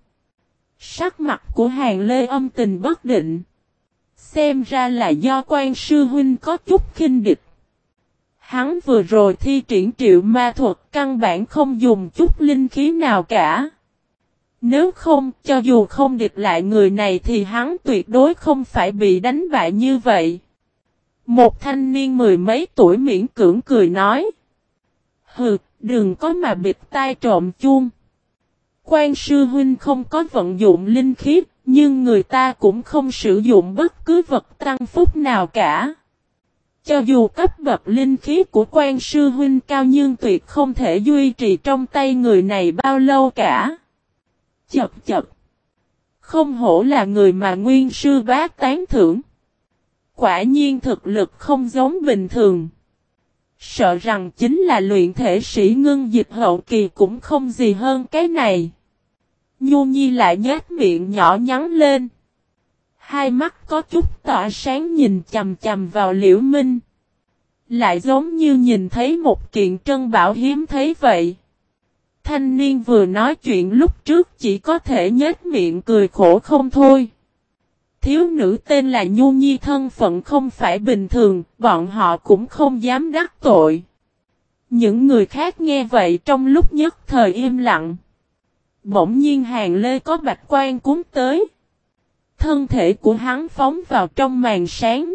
Speaker 1: Sắc mặt của Hàn Lê âm tình bất định. Xem ra là do Quan sư huynh có chút khinh địch. Hắn vừa rồi thi triển triệu ma thuật căn bản không dùng chút linh khí nào cả. Nếu không, cho dù không địch lại người này thì hắn tuyệt đối không phải bị đánh bại như vậy. Một thanh niên mười mấy tuổi miễn cưỡng cười nói. Hừ, đừng có mà bịt tai trộm chuông. Quan sư huynh không có vận dụng linh khí, nhưng người ta cũng không sử dụng bất cứ vật tăng phúc nào cả. Cho dù cấp bậc linh khí của Quan sư huynh cao nhưng tuyệt không thể duy trì trong tay người này bao lâu cả. Chậc chậc. Không hổ là người mà nguyên sư bá tán thưởng. Quả nhiên thực lực không giống bình thường. Sợ rằng chính là luyện thể sĩ ngưng dịch hậu kỳ cũng không gì hơn cái này. Nhu Nhi lại nhếch miệng nhỏ nhắn lên. Hai mắt có chút tỏa sáng nhìn chằm chằm vào Liễu Minh. Lại giống như nhìn thấy một kiện trân bảo hiếm thấy vậy. Thanh niên vừa nói chuyện lúc trước chỉ có thể nhếch miệng cười khổ không thôi. Thiếu nữ tên là Nhu Nhi thân phận không phải bình thường, bọn họ cũng không dám đắc tội. Những người khác nghe vậy trong lúc nhất thời im lặng. Bỗng nhiên Hàng Lê có bạch quan cuốn tới. Thân thể của hắn phóng vào trong màn sáng.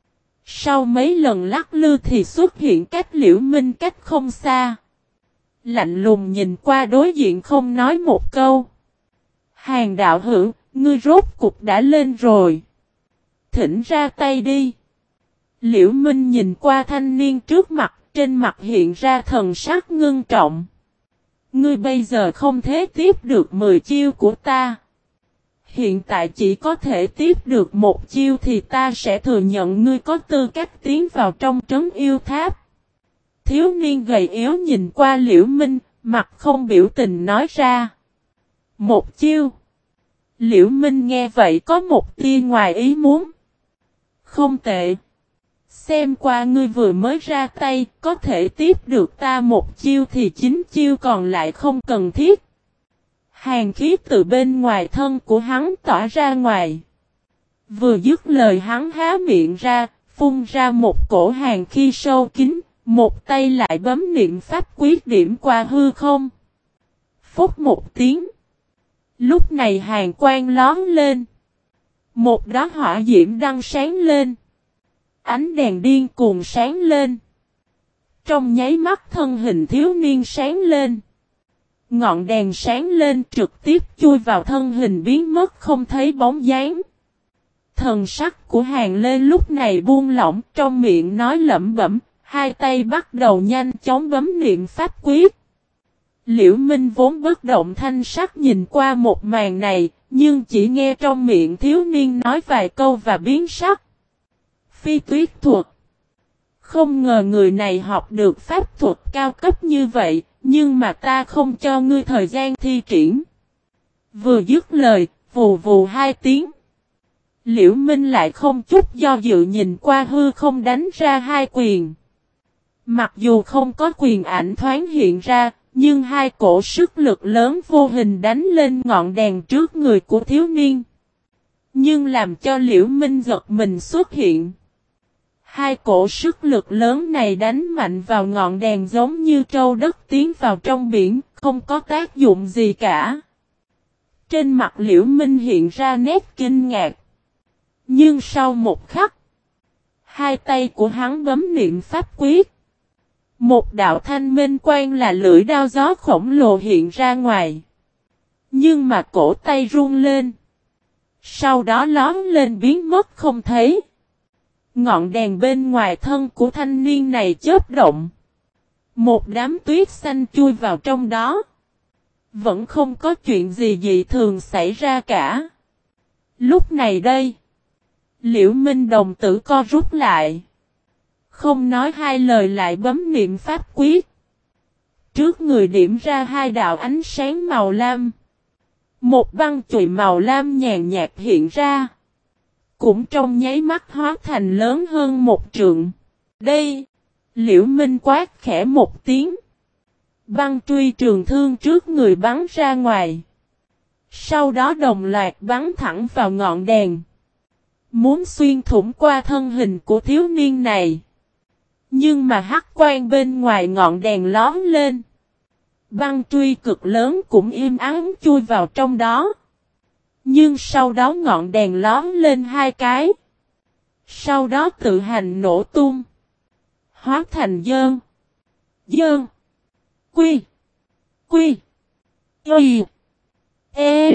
Speaker 1: Sau mấy lần lắc lư thì xuất hiện cách Liễu Minh cách không xa. Lạnh lùng nhìn qua đối diện không nói một câu. Hàng đạo hữu, ngươi rốt cục đã lên rồi. Thỉnh ra tay đi. Liễu Minh nhìn qua thanh niên trước mặt, trên mặt hiện ra thần sắc ngưng trọng. Ngươi bây giờ không thể tiếp được 10 chiêu của ta. Hiện tại chỉ có thể tiếp được một chiêu thì ta sẽ thừa nhận ngươi có tư cách tiến vào trong trấn yêu tháp. Thiếu niên gầy yếu nhìn qua Liễu Minh, mặt không biểu tình nói ra. Một chiêu. Liễu Minh nghe vậy có một tia ngoài ý muốn. Không tệ. Xem qua ngươi vừa mới ra tay, có thể tiếp được ta một chiêu thì 9 chiêu còn lại không cần thiết. Hàn khí từ bên ngoài thân của hắn tỏa ra ngoài. Vừa dứt lời hắn há miệng ra, phun ra một cổ hàn khí sâu kín, một tay lại bấm niệm pháp quyết điểm qua hư không. Phúc một tiếng. Lúc này hàn quang lón lên. Một đóa hỏa diễm đăng sáng lên. Ánh đèn điên cuồng sáng lên. Trong nháy mắt thân hình thiếu niên sáng lên. Ngọn đèn sáng lên trực tiếp chui vào thân hình biến mất không thấy bóng dáng. Thần sắc của Hàn Lê lúc này buông lỏng trong miệng nói lẩm bẩm, hai tay bắt đầu nhanh chóng bấm niệm pháp quyết. Liễu Minh vốn bất động thanh sắc nhìn qua một màn này, nhưng chỉ nghe trong miệng thiếu niên nói vài câu và biến sắc. Phi tuyết thuật. Không ngờ người này học được pháp thuật cao cấp như vậy, nhưng mà ta không cho ngươi thời gian thi triển. Vừa dứt lời, vù vù hai tiếng. Liễu Minh lại không chút do dự nhìn qua hư không đánh ra hai quyền. Mặc dù không có quyền ảnh thoáng hiện ra, nhưng hai cổ sức lực lớn vô hình đánh lên ngọn đèn trước người của thiếu niên. Nhưng làm cho Liễu Minh giật mình xuất hiện. Hai cổ sức lực lớn này đánh mạnh vào ngọn đèn giống như trâu đất tiến vào trong biển, không có tác dụng gì cả. Trên mặt Liễu Minh hiện ra nét kinh ngạc. Nhưng sau một khắc, hai tay của hắn bấm niệm pháp quyết. Một đạo thanh minh quang là lưỡi đao gió khổng lồ hiện ra ngoài. Nhưng mà cổ tay run lên. Sau đó lóm lên biến mất không thấy. Ngọn đèn bên ngoài thân của thanh niên này chớp động. Một đám tuyết xanh chui vào trong đó. Vẫn không có chuyện gì dị thường xảy ra cả. Lúc này đây, Liễu Minh đồng tử co rút lại. Không nói hai lời lại bấm niệm pháp quyết. Trước người điểm ra hai đạo ánh sáng màu lam. Một băng chùy màu lam nhàn nhạt hiện ra. Cũng trong nháy mắt hóa thành lớn hơn một trượng. Đây, Liễu Minh quát khẽ một tiếng. Băng truy trường thương trước người bắn ra ngoài. Sau đó đồng loạt bắn thẳng vào ngọn đèn. Muốn xuyên thủng qua thân hình của thiếu niên này. Nhưng mà hắc quang bên ngoài ngọn đèn lóm lên. Băng truy cực lớn cũng im ắng chui vào trong đó. Nhưng sau đó ngọn đèn lóm lên hai cái. Sau đó tự hành nổ tung. Hóa thành dơn. Dơn. Quy. Quy. Y. E.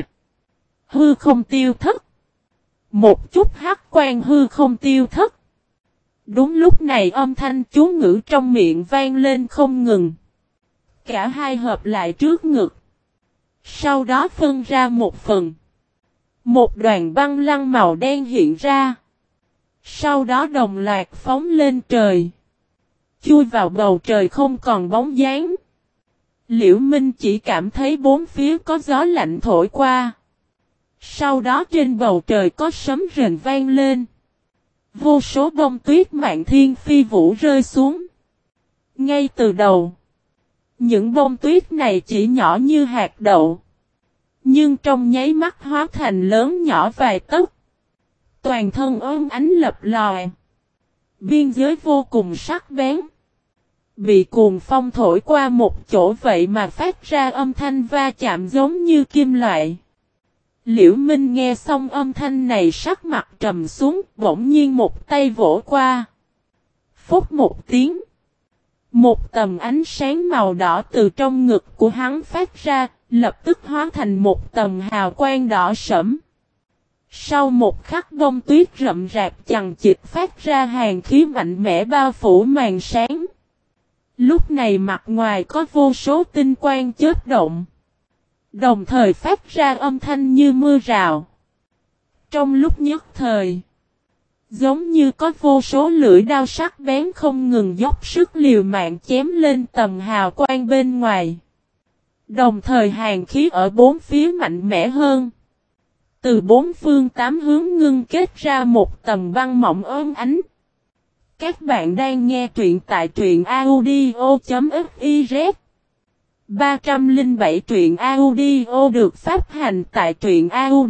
Speaker 1: Hư không tiêu thất. Một chút hắc quang hư không tiêu thất. Đúng lúc này âm thanh chú ngữ trong miệng vang lên không ngừng. Cả hai hợp lại trước ngực. Sau đó phân ra một phần. Một đoàn băng lăng màu đen hiện ra. Sau đó đồng loạt phóng lên trời. Chui vào bầu trời không còn bóng dáng. Liễu Minh chỉ cảm thấy bốn phía có gió lạnh thổi qua. Sau đó trên bầu trời có sấm rền vang lên. Vô số bông tuyết mạn thiên phi vũ rơi xuống. Ngay từ đầu, những bông tuyết này chỉ nhỏ như hạt đậu. Nhưng trong nháy mắt hóa thành lớn nhỏ vài tấc. Toàn thân ôm ánh lập lòi. Biên giới vô cùng sắc bén. Bị cuồng phong thổi qua một chỗ vậy mà phát ra âm thanh va chạm giống như kim loại. Liễu Minh nghe xong âm thanh này sắc mặt trầm xuống, bỗng nhiên một tay vỗ qua. Phúc một tiếng. Một tầm ánh sáng màu đỏ từ trong ngực của hắn phát ra, lập tức hóa thành một tầm hào quang đỏ sẫm. Sau một khắc bông tuyết rậm rạp chằng chịt phát ra hàn khí mạnh mẽ bao phủ màn sáng. Lúc này mặt ngoài có vô số tinh quang chớp động. Đồng thời phát ra âm thanh như mưa rào. Trong lúc nhất thời, giống như có vô số lưỡi đao sắc bén không ngừng dốc sức liều mạng chém lên tầm hào quang bên ngoài. Đồng thời hàn khí ở bốn phía mạnh mẽ hơn. Từ bốn phương tám hướng ngưng kết ra một tầng băng mỏng ốm ánh. Các bạn đang nghe truyện tại truyện audio.fiz 307 truyện audio được phát hành tại truyện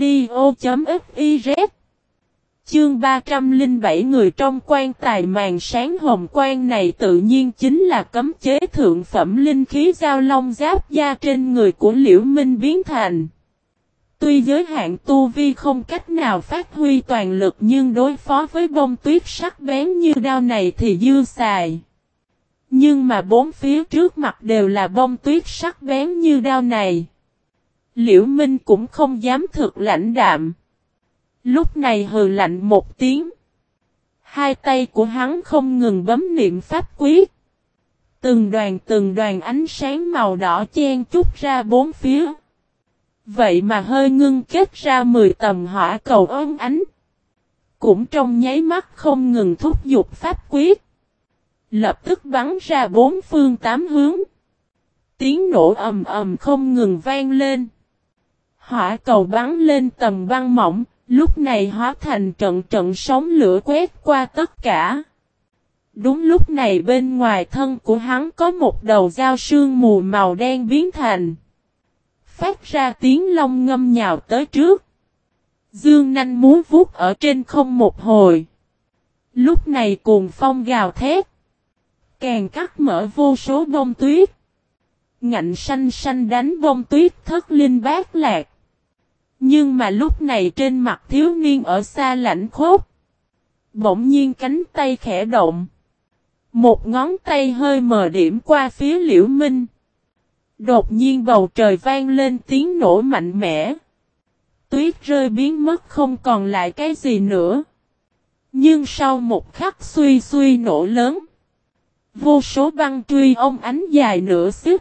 Speaker 1: audio.fiz. Chương 307 người trong quan tài màn sáng hồng quang này tự nhiên chính là cấm chế thượng phẩm linh khí giao long giáp da trên người của Liễu Minh biến thành. Tuy giới hạn tu vi không cách nào phát huy toàn lực nhưng đối phó với bông tuyết sắc bén như đao này thì dư xài. Nhưng mà bốn phía trước mặt đều là bông tuyết sắc bén như đao này. Liễu Minh cũng không dám thực lãnh đạm. Lúc này hừ lạnh một tiếng. Hai tay của hắn không ngừng bấm niệm pháp quyết. Từng đoàn ánh sáng màu đỏ chen chúc ra bốn phía. Vậy mà hơi ngưng kết ra 10 tầm hỏa cầu óng ánh. Cũng trong nháy mắt không ngừng thúc giục pháp quyết. Lập tức bắn ra bốn phương tám hướng. Tiếng nổ ầm ầm không ngừng vang lên. Hỏa cầu bắn lên tầng băng mỏng, lúc này hóa thành trận sóng lửa quét qua tất cả. Đúng lúc này bên ngoài thân của hắn có một đầu dao sương mù màu đen biến thành. Phát ra tiếng long ngâm nhào tới trước. Dương nanh muốn vuốt ở trên không một hồi. Lúc này cuồng phong gào thét. Càng cắt mở vô số bông tuyết. Ngạnh xanh xanh đánh bông tuyết thất linh bát lạc. Nhưng mà lúc này trên mặt thiếu niên ở xa lãnh khốc. Bỗng nhiên cánh tay khẽ động. Một ngón tay hơi mờ điểm qua phía Liễu Minh. Đột nhiên bầu trời vang lên tiếng nổ mạnh mẽ. Tuyết rơi biến mất không còn lại cái gì nữa. Nhưng sau một khắc suy suy nổ lớn. Vô số băng truy ong ánh dài nửa xích.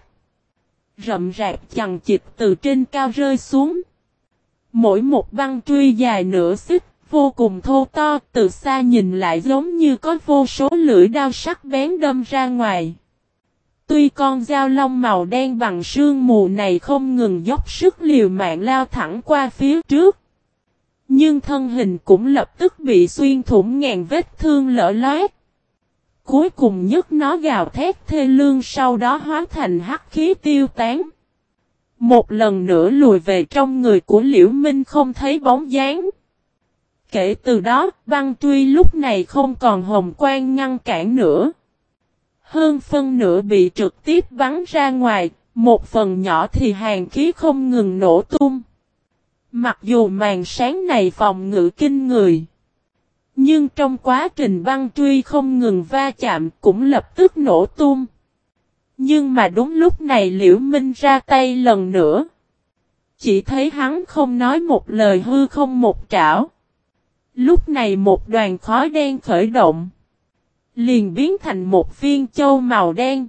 Speaker 1: Rậm rạp chằng chịt từ trên cao rơi xuống. Mỗi một băng truy dài nửa xích, vô cùng thô to, từ xa nhìn lại giống như có vô số lưỡi đao sắc bén đâm ra ngoài. Tuy con dao long màu đen bằng sương mù này không ngừng dốc sức liều mạng lao thẳng qua phía trước. Nhưng thân hình cũng lập tức bị xuyên thủng ngàn vết thương lở loét. Cuối cùng nhấc nó gào thét thê lương sau đó hóa thành hắc khí tiêu tán. Một lần nữa lùi về trong người của Liễu Minh không thấy bóng dáng. Kể từ đó, băng truy lúc này không còn hồng quang ngăn cản nữa. Hơn phân nửa bị trực tiếp bắn ra ngoài, một phần nhỏ thì hàn khí không ngừng nổ tung. Mặc dù màn sáng này phòng ngự kinh người, nhưng trong quá trình băng truy không ngừng va chạm cũng lập tức nổ tung. Nhưng mà đúng lúc này Liễu Minh ra tay lần nữa. Chỉ thấy hắn không nói một lời hư không một trảo. Lúc này một đoàn khói đen khởi động. liền biến thành một viên châu màu đen.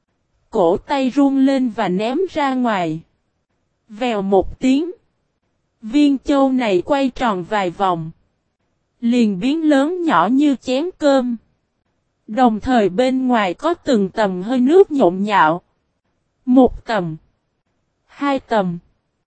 Speaker 1: Cổ tay run lên và ném ra ngoài. Vèo một tiếng. Viên châu này quay tròn vài vòng. Liền biến lớn nhỏ như chén cơm. Đồng thời bên ngoài có từng tầm hơi nước nhộn nhạo. 1 tầm. 2 tầm.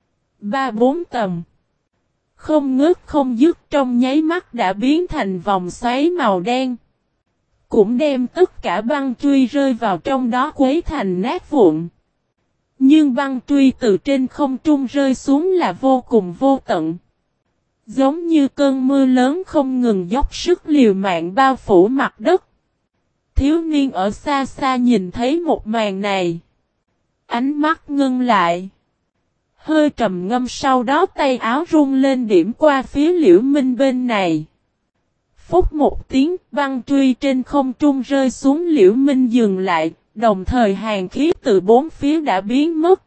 Speaker 1: 3-4 tầm. Không ngớt không dứt, trong nháy mắt đã biến thành vòng xoáy màu đen. Cũng đem tất cả băng truy rơi vào trong đó quấy thành nát vụn. Nhưng băng truy từ trên không trung rơi xuống là vô cùng vô tận. Giống như cơn mưa lớn không ngừng dốc sức liều mạng bao phủ mặt đất. Thiếu niên ở xa xa nhìn thấy một màn này. Ánh mắt ngưng lại. Hơi trầm ngâm, sau đó tay áo rung lên điểm qua phía Liễu Minh bên này. Phút một tiếng, băng truy trên không trung rơi xuống, Liễu Minh dừng lại, đồng thời hàn khí từ bốn phía đã biến mất.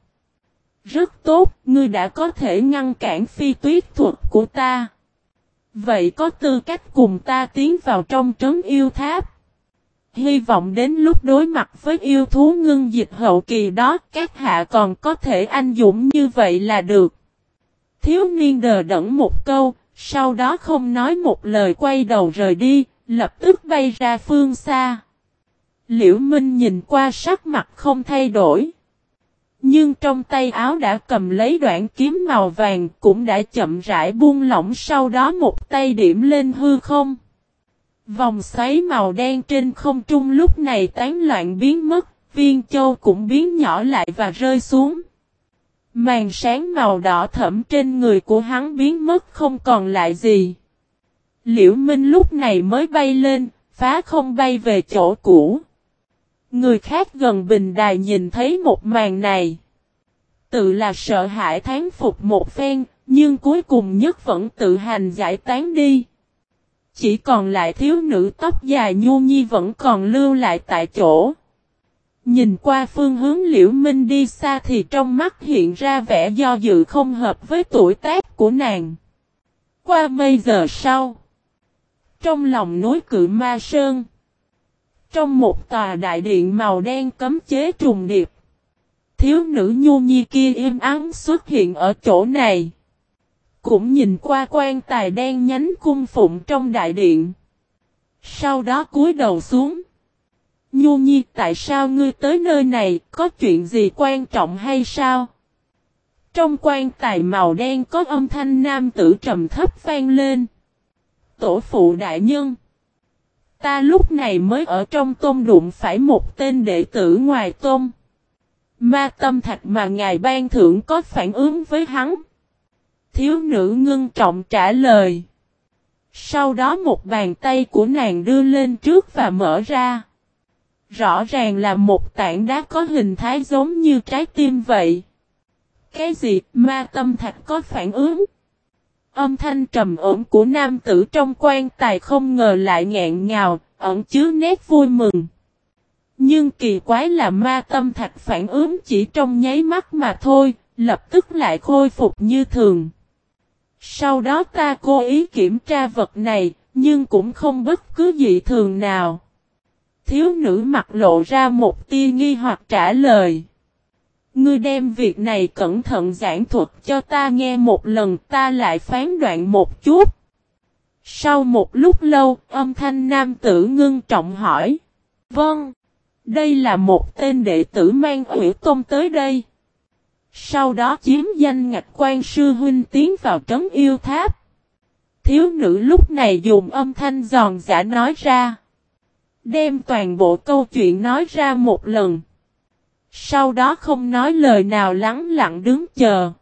Speaker 1: Rất tốt, ngươi đã có thể ngăn cản phi tuyết thuật của ta. Vậy có tư cách cùng ta tiến vào trong trấn yêu tháp. Hy vọng đến lúc đối mặt với yêu thú ngưng dịch hậu kỳ đó, các hạ còn có thể anh dũng như vậy là được. Thiếu niên đờ đẫn một câu, sau đó không nói một lời quay đầu rời đi, lập tức bay ra phương xa. Liễu Minh nhìn qua sắc mặt không thay đổi. Nhưng trong tay áo đã cầm lấy đoạn kiếm màu vàng, cũng đã chậm rãi buông lỏng, sau đó một tay điểm lên hư không. Vòng xoáy màu đen trên không trung lúc này tán loạn biến mất, viên châu cũng biến nhỏ lại và rơi xuống. Màn sáng màu đỏ thẫm trên người của hắn biến mất không còn lại gì. Liễu Minh lúc này mới bay lên, phá không bay về chỗ cũ. Người khác gần bình đài nhìn thấy một màn này. Tự là sợ hãi thán phục một phen, nhưng cuối cùng nhất vẫn tự hành giải tán đi. Chỉ còn lại thiếu nữ tóc dài nhu nhi vẫn còn lưu lại tại chỗ. Nhìn qua phương hướng Liễu Minh đi xa thì trong mắt hiện ra vẻ do dự không hợp với tuổi tác của nàng. Qua mấy giờ sau, trong lòng núi Cự Ma Sơn, trong một tòa đại điện màu đen cấm chế trùng điệp, thiếu nữ nhu nhi kia im ắng xuất hiện ở chỗ này. Cũng nhìn qua quan tài đen nhánh cung phụng trong đại điện. Sau đó cúi đầu xuống. Nhu nhi, tại sao ngươi tới nơi này, có chuyện gì quan trọng hay sao? Trong quan tài màu đen có âm thanh nam tử trầm thấp vang lên. Tổ phụ đại nhân. Ta lúc này mới ở trong tôn đụng phải một tên đệ tử ngoài tôn. Ma tâm thạch mà ngài ban thưởng có phản ứng với hắn. Thiếu nữ ngưng trọng trả lời. Sau đó một bàn tay của nàng đưa lên trước và mở ra. Rõ ràng là một tảng đá có hình thái giống như trái tim vậy. Cái gì ma tâm thạch có phản ứng? Âm thanh trầm ổn của nam tử trong quan tài không ngờ lại nghẹn ngào, ẩn chứa nét vui mừng. Nhưng kỳ quái là ma tâm thạch phản ứng chỉ trong nháy mắt mà thôi, lập tức lại khôi phục như thường. Sau đó ta cố ý kiểm tra vật này, nhưng cũng không bất cứ dị thường nào. Thiếu nữ mặt lộ ra một tia nghi hoặc trả lời. Ngươi đem việc này cẩn thận giảng thuật cho ta nghe một lần, ta lại phán đoạn một chút. Sau một lúc lâu, âm thanh nam tử ngưng trọng hỏi. Vâng, đây là một tên đệ tử mang Hủy Tôn tới đây. Sau đó chiếm danh ngạch quan sư huynh tiến vào trấn yêu tháp. Thiếu nữ lúc này dùng âm thanh giòn giã nói ra. Đem toàn bộ câu chuyện nói ra một lần. Sau đó không nói lời nào, lắng lặng đứng chờ.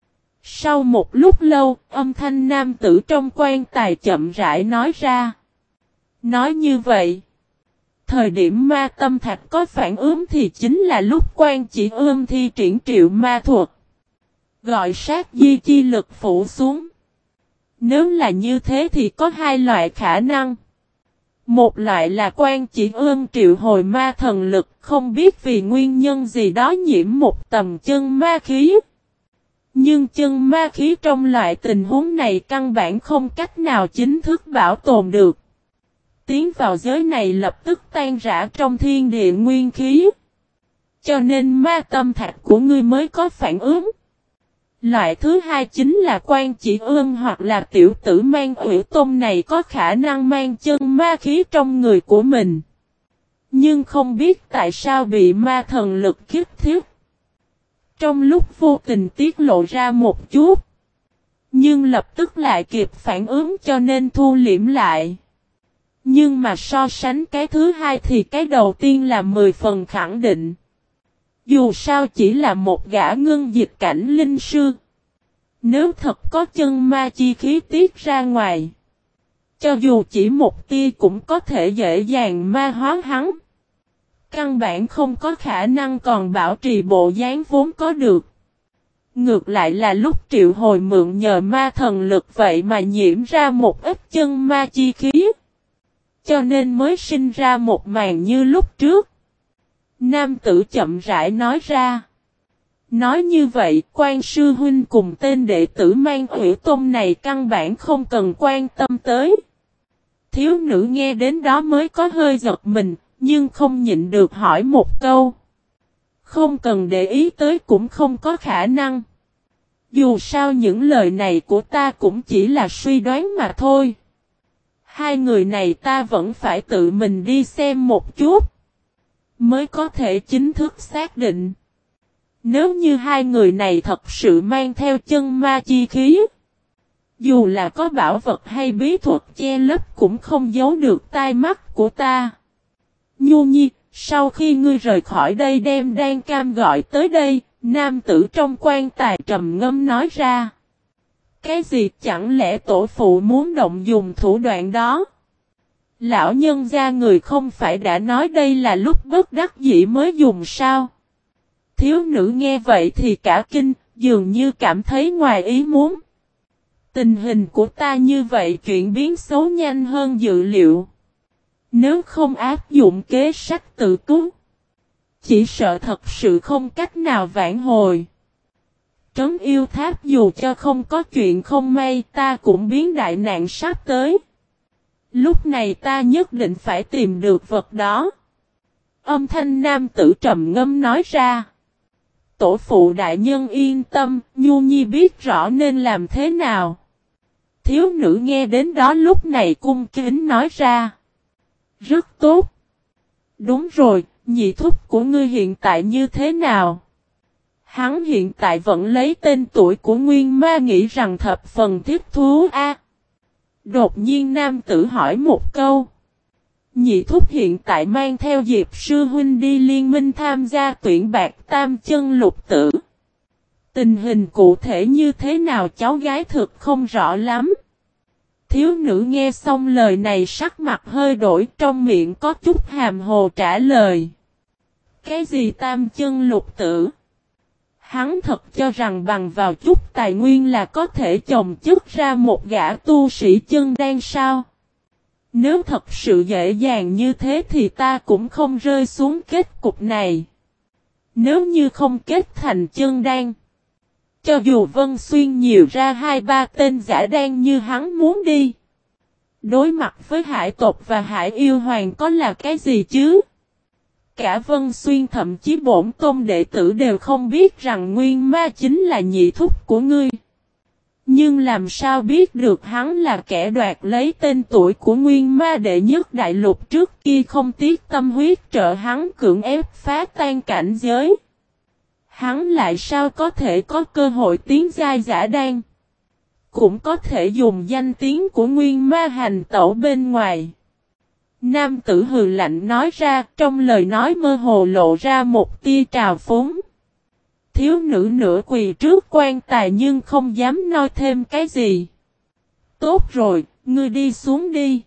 Speaker 1: Sau một lúc lâu, âm thanh nam tử trong quan tài chậm rãi nói ra. Nói như vậy, thời điểm ma tâm thạch có phản ứng thì chính là lúc quan chỉ ương thi triển triệu ma thuật. Gọi sát di chi lực phủ xuống. Nếu là như thế thì có hai loại khả năng. Một loại là quan chỉ ương triệu hồi ma thần lực, không biết vì nguyên nhân gì đó nhiễm một tầm chân ma khí. Nhưng chân ma khí trong loại tình huống này căn bản không cách nào chính thức bảo tồn được. tiến vào giới này lập tức tan rã trong thiên địa nguyên khí. Cho nên ma tâm thạch của ngươi mới có phản ứng. Loại thứ hai chính là Quan Chỉ Ương hoặc là tiểu tử mang ủy tôn này có khả năng mang chân ma khí trong người của mình. Nhưng không biết tại sao bị ma thần lực kích thiết. Trong lúc vô tình tiết lộ ra một chút. Nhưng lập tức lại kịp phản ứng cho nên thu liễm lại. Nhưng mà so sánh cái thứ hai thì cái đầu tiên là 10 phần khẳng định. Dù sao chỉ là một gã ngưng dịch cảnh linh sư. Nếu thật có chân ma chi khí tiết ra ngoài. Cho dù chỉ một tia cũng có thể dễ dàng ma hóa hắn. Căn bản không có khả năng còn bảo trì bộ dáng vốn có được. Ngược lại là lúc triệu hồi mượn nhờ ma thần lực vậy mà nhiễm ra một ít chân ma chi khí. Cho nên mới sinh ra một màn như lúc trước. Nam tử chậm rãi nói ra. Nói như vậy, Quan sư huynh cùng tên đệ tử mang ủy tôn này căn bản không cần quan tâm tới. Thiếu nữ nghe đến đó mới có hơi giật mình, nhưng không nhịn được hỏi một câu. Không cần để ý tới cũng không có khả năng. Dù sao những lời này của ta cũng chỉ là suy đoán mà thôi. Hai người này ta vẫn phải tự mình đi xem một chút. Mới có thể chính thức xác định. Nếu như hai người này thật sự mang theo chân ma chi khí. Dù là có bảo vật hay bí thuật che lấp cũng không giấu được tai mắt của ta. Nhu Nhi, sau khi ngươi rời khỏi đây đem Đan Cam gọi tới đây, nam tử trong quan tài trầm ngâm nói ra. Cái gì chẳng lẽ tổ phụ muốn động dùng thủ đoạn đó? Lão nhân gia người không phải đã nói đây là lúc bất đắc dĩ mới dùng sao? Thiếu nữ nghe vậy thì cả kinh, dường như cảm thấy ngoài ý muốn. Tình hình của ta như vậy chuyển biến xấu nhanh hơn dự liệu. Nếu không áp dụng kế sách tự cứu, chỉ sợ thật sự không cách nào vãn hồi. Trấn yêu tháp dù cho không có chuyện không may ta cũng biến đại nạn sắp tới. Lúc này ta nhất định phải tìm được vật đó. Âm thanh nam tử trầm ngâm nói ra. Tổ phụ đại nhân yên tâm, Nhu Nhi biết rõ nên làm thế nào. Thiếu nữ nghe đến đó lúc này cung kính nói ra. Rất tốt. Đúng rồi, nhị thúc của ngươi hiện tại như thế nào? Hắn hiện tại vẫn lấy tên tuổi của Nguyên Ma nghĩ rằng thập phần thiết thú a. Đột nhiên nam tử hỏi một câu. Nhị thúc hiện tại mang theo Diệp sư huynh đi liên minh tham gia tuyển bạc tam chân lục tử. Tình hình cụ thể như thế nào cháu gái thực không rõ lắm. Thiếu nữ nghe xong lời này sắc mặt hơi đổi trong miệng có chút hàm hồ trả lời. Cái gì tam chân lục tử? Hắn thật cho rằng bằng vào chút tài nguyên là có thể chồng chất ra một gã tu sĩ chân đan sao? Nếu thật sự dễ dàng như thế thì ta cũng không rơi xuống kết cục này. Nếu như không kết thành chân đan. Cho dù Vân Xuyên nhiều ra 2-3 tên giả đan như hắn muốn đi. Đối mặt với hải tộc và hải yêu hoàng có là cái gì chứ? Cả Vân Xuyên thậm chí bổn tôn đệ tử đều không biết rằng Nguyên Ma chính là nhị thúc của ngươi. Nhưng làm sao biết được hắn là kẻ đoạt lấy tên tuổi của Nguyên Ma đệ nhất đại lục trước kia không tiếc tâm huyết trợ hắn cưỡng ép phá tan cảnh giới. Hắn lại sao có thể có cơ hội tiến giai giả đan. Cũng có thể dùng danh tiếng của Nguyên Ma hành tẩu bên ngoài. Nam tử hừ lạnh nói ra trong lời nói mơ hồ lộ ra một tia trào phúng. Thiếu nữ nửa quỳ trước quan tài nhưng không dám nói thêm cái gì. Tốt rồi, ngươi đi xuống đi.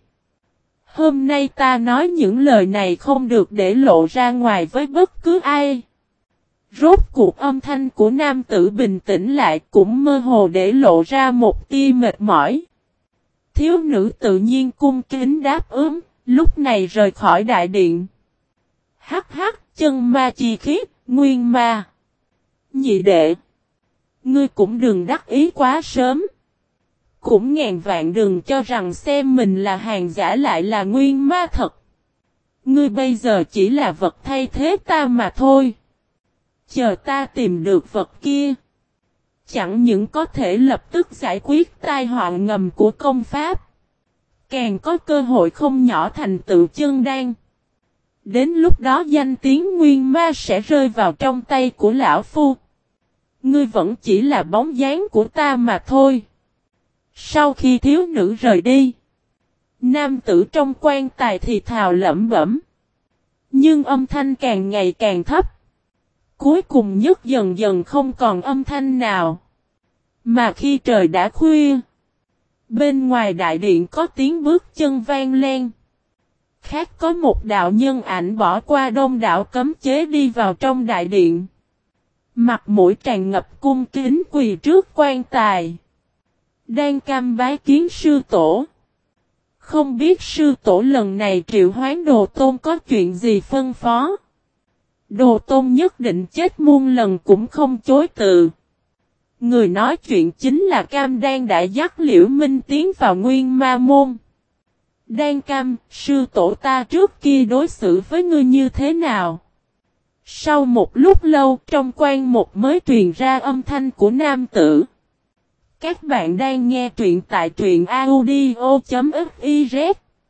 Speaker 1: Hôm nay ta nói những lời này không được để lộ ra ngoài với bất cứ ai. Rốt cuộc âm thanh của nam tử bình tĩnh lại cũng mơ hồ để lộ ra một tia mệt mỏi. Thiếu nữ tự nhiên cung kính đáp ứng, lúc này rời khỏi đại điện. Hắc hắc, chân ma chi khí, Nguyên Ma. Nhị đệ. Ngươi cũng đừng đắc ý quá sớm. Cũng ngàn vạn đừng cho rằng xem mình là hàng giả lại là nguyên ma thật. Ngươi bây giờ chỉ là vật thay thế ta mà thôi. Chờ ta tìm được vật kia. Chẳng những có thể lập tức giải quyết tai họa ngầm của công pháp. Càng có cơ hội không nhỏ thành tựu chân đan. Đến lúc đó danh tiếng nguyên ma sẽ rơi vào trong tay của lão phu. Ngươi vẫn chỉ là bóng dáng của ta mà thôi. Sau khi thiếu nữ rời đi. Nam tử trong quan tài thì thào lẩm bẩm. Nhưng âm thanh càng ngày càng thấp. Cuối cùng nhất dần dần không còn âm thanh nào. Mà khi trời đã khuya. Bên ngoài đại điện có tiếng bước chân vang lên. Khác có một đạo nhân ảnh bỏ qua đông đảo cấm chế đi vào trong đại điện. Mặt mũi tràn ngập cung kính quỳ trước quan tài. Đang cam bái kiến sư tổ. Không biết sư tổ lần này triệu hoán Đồ Tôn có chuyện gì phân phó. Đồ Tôn nhất định chết muôn lần cũng không chối từ. Người nói chuyện chính là Cam Đan đã dắt Liễu Minh tiến vào Nguyên Ma Môn. Đan Cam, sư tổ ta trước kia đối xử với ngươi như thế nào? Sau một lúc lâu trong quan một mới truyền ra âm thanh của nam tử. Các bạn đang nghe truyện tại truyện audio.fiz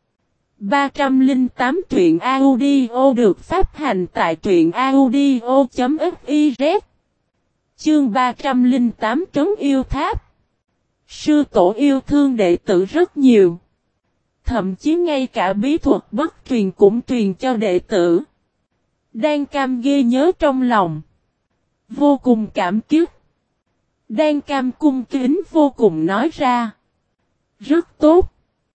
Speaker 1: 308 truyện audio được phát hành tại truyện audio.fiz Chương 308 Trấn Yêu Tháp. Sư tổ yêu thương đệ tử rất nhiều. Thậm chí ngay cả bí thuật bất truyền cũng truyền cho đệ tử. Đan Cam ghi nhớ trong lòng. Vô cùng cảm kích. Đan Cam cung kính vô cùng nói ra. Rất tốt.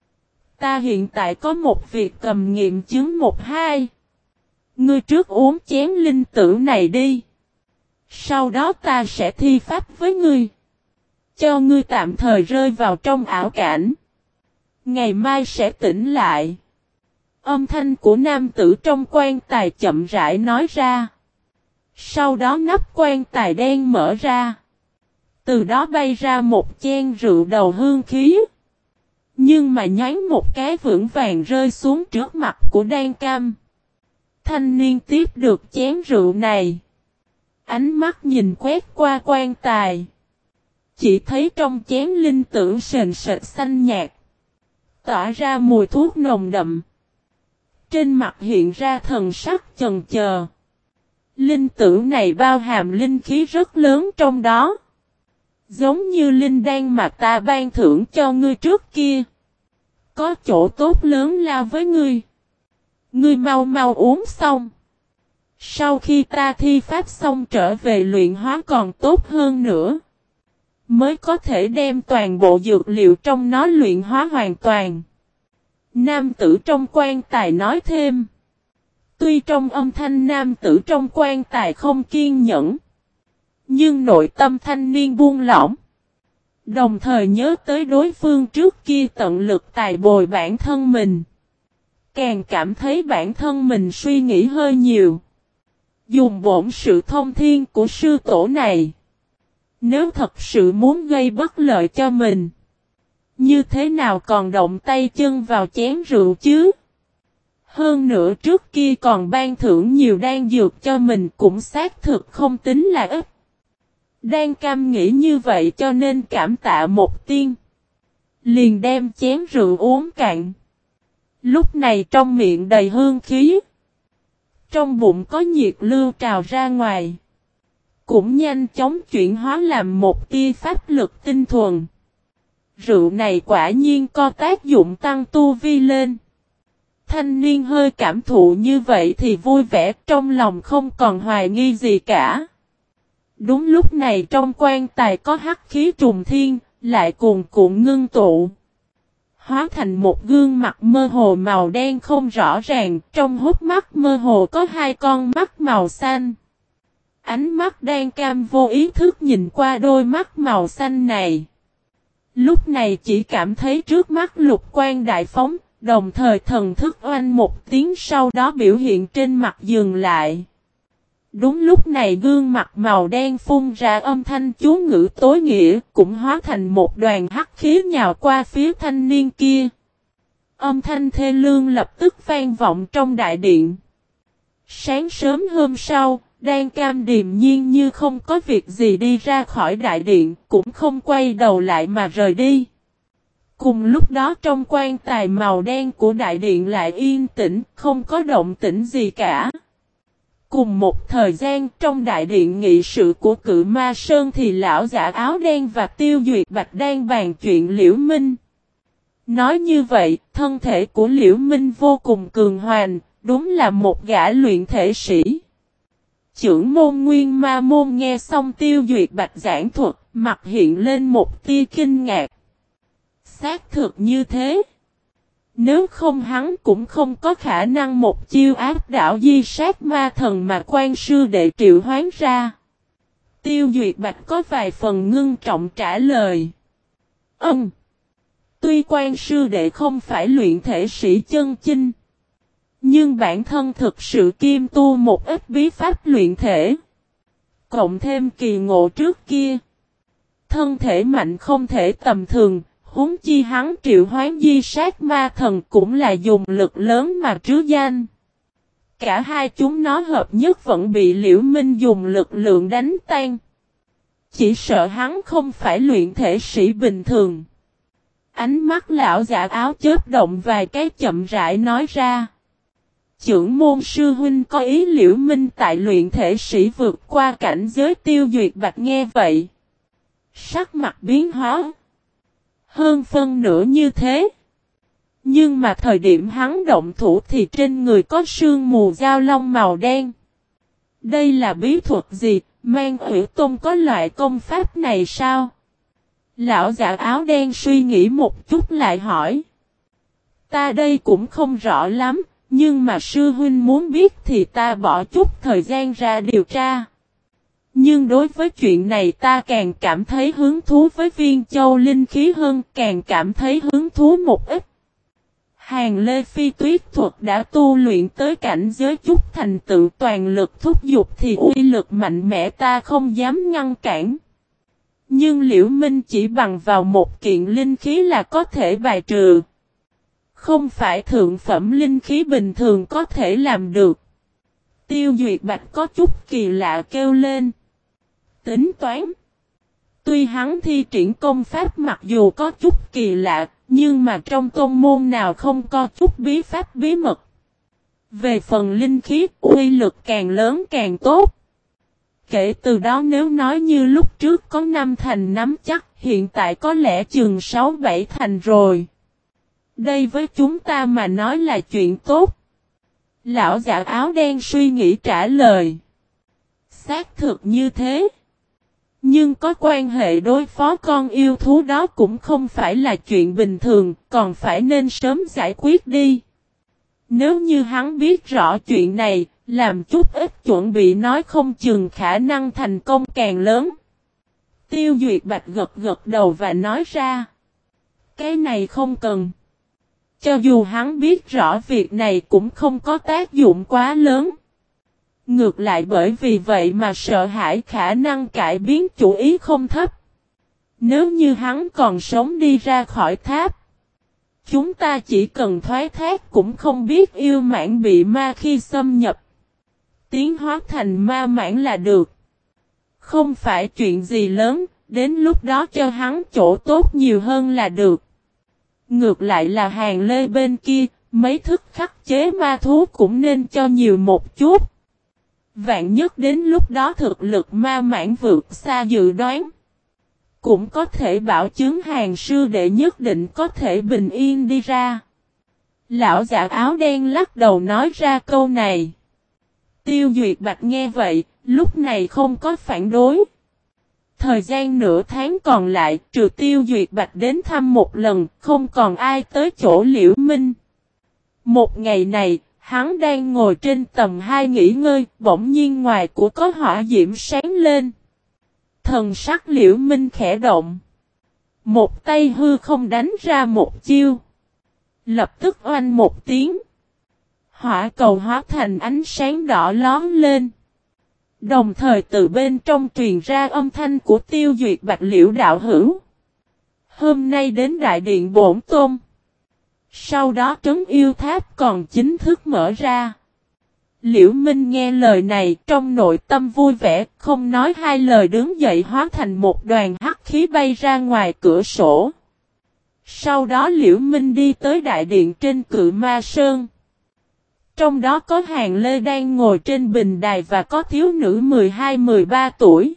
Speaker 1: Ta hiện tại có một việc cầm nghiệm chứng 1-2. Ngươi trước uống chén linh tử này đi. Sau đó ta sẽ thi pháp với ngươi. Cho ngươi tạm thời rơi vào trong ảo cảnh. Ngày mai sẽ tỉnh lại. Âm thanh của nam tử trong quan tài chậm rãi nói ra. Sau đó nắp quan tài đen mở ra. Từ đó bay ra một chén rượu đầu hương khí. Nhưng mà nhoáng một cái vững vàng rơi xuống trước mặt của Đan Cam. Thanh niên tiếp được chén rượu này. Ánh mắt nhìn quét qua quan tài. Chỉ thấy trong chén linh tử sền sệt xanh nhạt. Tỏa ra mùi thuốc nồng đậm. Trên mặt hiện ra thần sắc chần chờ. Linh tử này bao hàm linh khí rất lớn trong đó. Giống như linh đan mà ta ban thưởng cho ngươi trước kia. Có chỗ tốt lớn lao với ngươi. Ngươi mau mau uống xong. Sau khi ta thi pháp xong trở về luyện hóa còn tốt hơn nữa. Mới có thể đem toàn bộ dược liệu trong nó luyện hóa hoàn toàn. Nam tử trong quan tài nói thêm. Tuy trong âm thanh nam tử trong quan tài không kiên nhẫn. Nhưng nội tâm thanh niên buông lỏng. Đồng thời nhớ tới đối phương trước kia tận lực tài bồi bản thân mình. Càng cảm thấy bản thân mình suy nghĩ hơi nhiều. Dùng bổn sự thông thiên của sư tổ này. Nếu thật sự muốn gây bất lợi cho mình. Như thế nào còn động tay chân vào chén rượu chứ? Hơn nữa trước kia còn ban thưởng nhiều đan dược cho mình cũng xác thực không tính là ít. Đan Cam nghĩ như vậy cho nên cảm tạ một tiếng. Liền đem chén rượu uống cạn. Lúc này trong miệng đầy hương khí. Trong bụng có nhiệt lưu trào ra ngoài. Cũng nhanh chóng chuyển hóa làm một tia pháp lực tinh thuần. Rượu này quả nhiên có tác dụng tăng tu vi lên. Thanh niên hơi cảm thụ như vậy thì vui vẻ trong lòng không còn hoài nghi gì cả. Đúng lúc này trong quan tài có hắc khí trùng thiên, lại cuồn cuộn ngưng tụ. Hóa thành một gương mặt mơ hồ màu đen không rõ ràng, trong hốc mắt mơ hồ có hai con mắt màu xanh. Ánh mắt Đan Cam vô ý thức nhìn qua đôi mắt màu xanh này. Lúc này chỉ cảm thấy trước mắt lục quan đại phóng, đồng thời thần thức oanh một tiếng sau đó biểu hiện trên mặt dừng lại. Đúng lúc này gương mặt màu đen phun ra âm thanh chú ngữ tối nghĩa cũng hóa thành một đoàn hắc khí nhào qua phía thanh niên kia. Âm thanh thê lương lập tức vang vọng trong đại điện. Sáng sớm hôm sau, Đan Cam điềm nhiên như không có việc gì đi ra khỏi đại điện, cũng không quay đầu lại mà rời đi. Cùng lúc đó trong quan tài màu đen của đại điện lại yên tĩnh, không có động tĩnh gì cả. Cùng một thời gian trong đại điện nghị sự của Cự Ma Sơn thì lão giả áo đen và Tiêu Duyệt Bạch đang bàn chuyện Liễu Minh. Nói như vậy, thân thể của Liễu Minh vô cùng cường hoành, đúng là một gã luyện thể sĩ. Chưởng môn Nguyên Ma môn nghe xong Tiêu Duyệt Bạch giảng thuật, mặt hiện lên một tia kinh ngạc. Xác thực như thế. Nếu không hắn cũng không có khả năng một chiêu áp đảo di sát ma thần mà quan sư đệ triệu hoán ra. Tiêu Duyệt Bạch có vài phần ngưng trọng trả lời. Tuy quan sư đệ không phải luyện thể sĩ chân chinh, nhưng bản thân thực sự kiêm tu một ít bí pháp luyện thể. Cộng thêm kỳ ngộ trước kia. Thân thể mạnh không thể tầm thường. Huống chi hắn triệu hoán di sát ma thần cũng là dùng lực lớn mà trứ danh. Cả hai chúng nó hợp nhất vẫn bị Liễu Minh dùng lực lượng đánh tan. Chỉ sợ hắn không phải luyện thể sĩ bình thường. Ánh mắt lão giả áo chớp động vài cái chậm rãi nói ra. Chưởng môn sư huynh có ý Liễu Minh tại luyện thể sĩ vượt qua cảnh giới. Tiêu Duyệt Bạch nghe vậy. Sắc mặt biến hóa. Hơn phân nửa như thế. Nhưng mà thời điểm hắn động thủ thì trên người có sương mù dao long màu đen. Đây là bí thuật gì? Mang Hủy Tôn có loại công pháp này sao? Lão giả áo đen suy nghĩ một chút lại hỏi. Ta đây cũng không rõ lắm, nhưng mà sư huynh muốn biết thì ta bỏ chút thời gian ra điều tra. Nhưng đối với chuyện này ta càng cảm thấy hứng thú với viên châu linh khí hơn, càng cảm thấy hứng thú một ít. Hàng Lê Phi Tuyết thuật đã tu luyện tới cảnh giới chút thành tựu toàn lực thúc giục thì uy lực mạnh mẽ ta không dám ngăn cản. Nhưng Liễu Minh chỉ bằng vào một kiện linh khí là có thể bài trừ. Không phải thượng phẩm linh khí bình thường có thể làm được. Tiêu Duyệt Bạch có chút kỳ lạ kêu lên. Tính toán. Tuy hắn thi triển công pháp mặc dù có chút kỳ lạ, nhưng mà trong tôn môn nào không có chút bí pháp bí mật. Về phần linh khí, uy lực càng lớn càng tốt. Kể từ đó nếu nói như lúc trước có 5 thành nắm chắc, hiện tại có lẽ chừng 6-7 thành rồi. Đây với chúng ta mà nói là chuyện tốt. Lão giả áo đen suy nghĩ trả lời. Xác thực như thế. Nhưng có quan hệ đối phó con yêu thú đó cũng không phải là chuyện bình thường, còn phải nên sớm giải quyết đi. Nếu như hắn biết rõ chuyện này, làm chút ít chuẩn bị nói không chừng khả năng thành công càng lớn. Tiêu Duyệt Bạch gật gật đầu và nói ra. Cái này không cần. Cho dù hắn biết rõ việc này cũng không có tác dụng quá lớn. Ngược lại bởi vì vậy mà sợ hãi khả năng cải biến chủ ý không thấp. Nếu như hắn còn sống đi ra khỏi tháp, chúng ta chỉ cần thoái thác cũng không biết yêu mãn bị ma khi xâm nhập. Tiến hóa thành ma mãn là được. Không phải chuyện gì lớn, đến lúc đó cho hắn chỗ tốt nhiều hơn là được. Ngược lại là Hàng Lê bên kia, mấy thức khắc chế ma thú cũng nên cho nhiều một chút. Vạn nhất đến lúc đó thực lực ma mãn vượt xa dự đoán. Cũng có thể bảo chứng Hàng sư đệ nhất định có thể bình yên đi ra. Lão giả áo đen lắc đầu nói ra câu này. Tiêu Duyệt Bạch nghe vậy, lúc này không có phản đối. Thời gian nửa tháng còn lại, trừ Tiêu Duyệt Bạch đến thăm một lần, không còn ai tới chỗ Liễu Minh. Một ngày này, hắn đang ngồi trên tầng 2 nghỉ ngơi, bỗng nhiên ngoài của có hỏa diễm sáng lên. Thần sắc Liễu Minh khẽ động. Một tay hư không đánh ra một chiêu. Lập tức oanh một tiếng. Hỏa cầu hóa thành ánh sáng đỏ lóm lên. Đồng thời từ bên trong truyền ra âm thanh của Tiêu Duyệt Bạch Liễu đạo hữu. Hôm nay đến Đại Điện Bổn Tôn. Sau đó trấn yêu tháp còn chính thức mở ra. Liễu Minh nghe lời này trong nội tâm vui vẻ, không nói hai lời đứng dậy hóa thành một đoàn hắc khí bay ra ngoài cửa sổ. Sau đó Liễu Minh đi tới đại điện trên Cự Ma Sơn. Trong đó có Hàng Lê đang ngồi trên bình đài và có thiếu nữ 12-13 tuổi.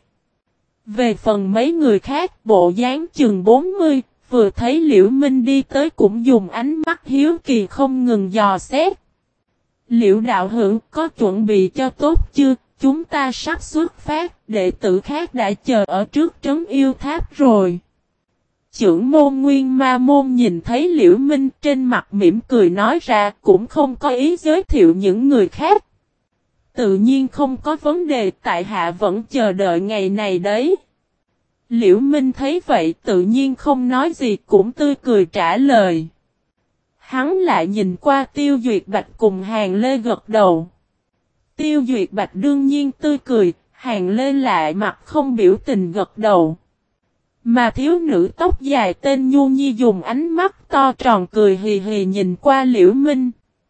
Speaker 1: Về phần mấy người khác bộ dáng chừng 40, vừa thấy Liễu Minh đi tới cũng dùng ánh mắt hiếu kỳ không ngừng dò xét. Liễu đạo hữu có chuẩn bị cho tốt chưa? Chúng ta sắp xuất phát, đệ tử khác đã chờ ở trước trấn yêu tháp rồi. Chưởng môn Nguyên Ma môn nhìn thấy Liễu Minh trên mặt mỉm cười nói ra cũng không có ý giới thiệu những người khác. Tự nhiên không có vấn đề, tại hạ vẫn chờ đợi ngày này đấy. Liễu Minh thấy vậy tự nhiên không nói gì cũng tươi cười trả lời. Hắn lại nhìn qua Tiêu Duyệt Bạch cùng Hàng Lê gật đầu. Tiêu Duyệt Bạch đương nhiên tươi cười, Hàng Lê lại mặt không biểu tình gật đầu. Mà thiếu nữ tóc dài tên Nhu Nhi dùng ánh mắt to tròn cười hì hì nhìn qua Liễu Minh.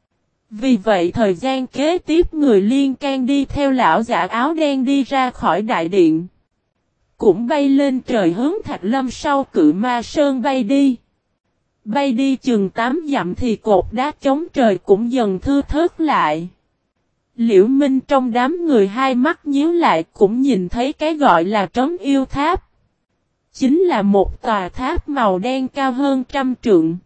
Speaker 1: Vì vậy thời gian kế tiếp người liên can đi theo lão giả áo đen đi ra khỏi đại điện. Cũng bay lên trời hướng Thạch Lâm sau Cự Ma Sơn bay đi. Bay đi chừng 8 dặm thì cột đá chống trời cũng dần thưa thớt lại. Liễu Minh trong đám người hai mắt nhíu lại cũng nhìn thấy cái gọi là trấn yêu tháp. Chính là một tòa tháp màu đen cao hơn 100 trượng.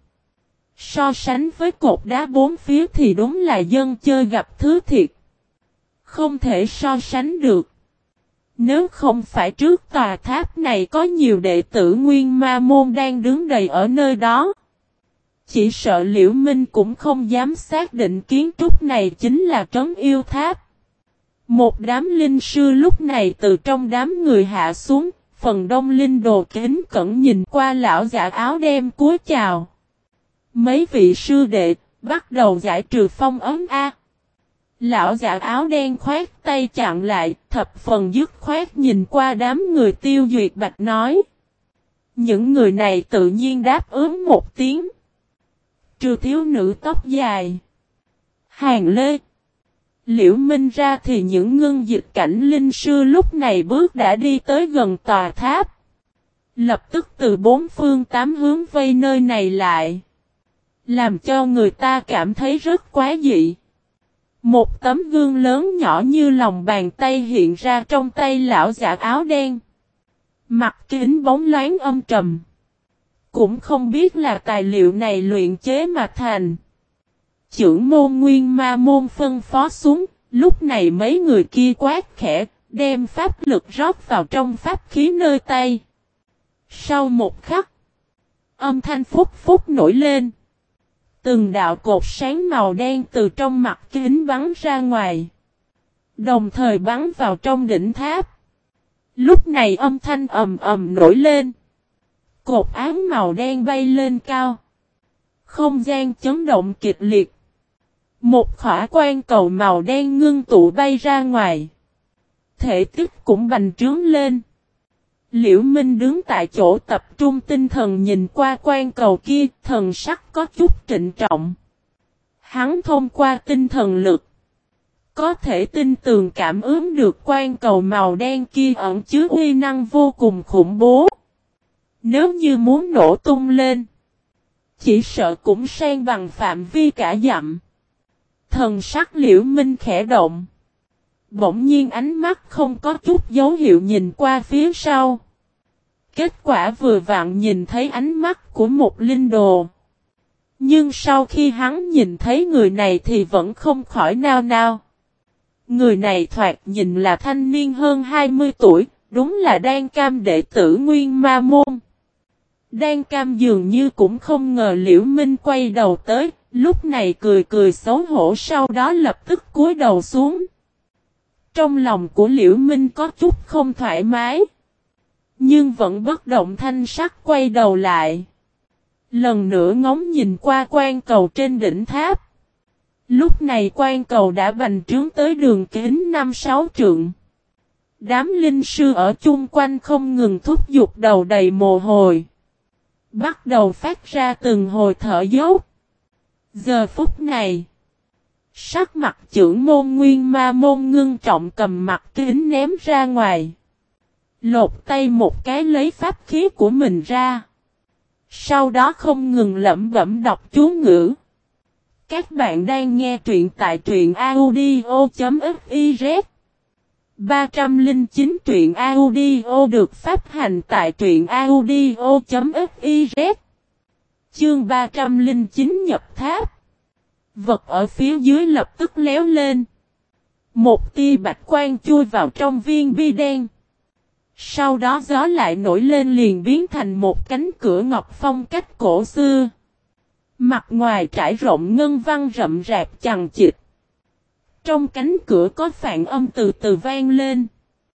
Speaker 1: So sánh với cột đá bốn phía thì đúng là dân chơi gặp thứ thiệt. Không thể so sánh được. Nếu không phải trước tòa tháp này có nhiều đệ tử Nguyên Ma môn đang đứng đầy ở nơi đó. Chỉ sợ Liễu Minh cũng không dám xác định kiến trúc này chính là trấn yêu tháp. Một đám linh sư lúc này từ trong đám người hạ xuống, phần đông linh đồ kính cẩn nhìn qua lão giả áo đen cúi chào. Mấy vị sư đệ, bắt đầu giải trừ phong ấn A. Lão giả áo đen khoát tay chặn lại, thập phần dứt khoát nhìn qua đám người Tiêu Duyệt Bạch nói. Những người này tự nhiên đáp ứng một tiếng. Trừ thiếu nữ tóc dài. Hàng Lê. Liễu Minh ra thì những ngưng dịch cảnh linh sư lúc này bước đã đi tới gần tòa tháp. Lập tức từ bốn phương tám hướng vây nơi này lại. Làm cho người ta cảm thấy rất quá dị. Một tấm gương lớn nhỏ như lòng bàn tay hiện ra trong tay lão giả áo đen. Mặt kính bóng loáng âm trầm. Cũng không biết là tài liệu này luyện chế mà thành. Chưởng môn Nguyên Ma môn phân phó xuống, lúc này mấy người kia quát khẽ, đem pháp lực rót vào trong pháp khí nơi tay. Sau một khắc, âm thanh phúc phúc nổi lên. Từng đạo cột sáng màu đen từ trong mặt kính bắn ra ngoài. Đồng thời bắn vào trong đỉnh tháp. Lúc này âm thanh ầm ầm nổi lên. Cột ám màu đen bay lên cao. Không gian chấn động kịch liệt. Một khỏa quan cầu màu đen ngưng tụ bay ra ngoài. Thể tích cũng bành trướng lên. Liễu Minh đứng tại chỗ tập trung tinh thần nhìn qua quan cầu kia, thần sắc có chút trịnh trọng. Hắn thông qua tinh thần lực, có thể tin tường cảm ứng được quan cầu màu đen kia ẩn chứa uy năng vô cùng khủng bố. Nếu như muốn nổ tung lên, chỉ sợ cũng san bằng phạm vi cả dặm. Thần sắc Liễu Minh khẽ động. Bỗng nhiên ánh mắt không có chút dấu hiệu nhìn qua phía sau. Kết quả vừa vặn nhìn thấy ánh mắt của một linh đồ. Nhưng sau khi hắn nhìn thấy người này thì vẫn không khỏi nao nao. Người này thoạt nhìn là thanh niên hơn 20 tuổi, đúng là Đan Cam đệ tử Nguyên Ma môn. Đan Cam dường như cũng không ngờ Liễu Minh quay đầu tới, lúc này cười cười xấu hổ sau đó lập tức cúi đầu xuống. Trong lòng của Liễu Minh có chút không thoải mái. Nhưng vẫn bất động thanh sắc quay đầu lại. Lần nữa ngóng nhìn qua quan cầu trên đỉnh tháp. Lúc này quan cầu đã bành trướng tới đường kính 5-6 trượng. Đám linh sư ở chung quanh không ngừng thúc giục đầu đầy mồ hôi. Bắt đầu phát ra từng hồi thở dốc. Giờ phút này, sắc mặt trưởng môn Nguyên Ma Môn ngưng trọng cầm mặt kính ném ra ngoài. Lột tay một cái lấy pháp khí của mình ra. Sau đó không ngừng lẩm bẩm đọc chú ngữ. Các bạn đang nghe truyện tại truyện audio.fiz 309 truyện audio được phát hành tại truyện audio.fiz. Chương 309 nhập tháp. Vật ở phía dưới lập tức léo lên. Một tia bạch quang chui vào trong viên bi đen. Sau đó gió lại nổi lên liền biến thành một cánh cửa ngọc phong cách cổ xưa. Mặt ngoài trải rộng ngân văn rậm rạp chằng chịt. Trong cánh cửa có phản âm từ từ vang lên.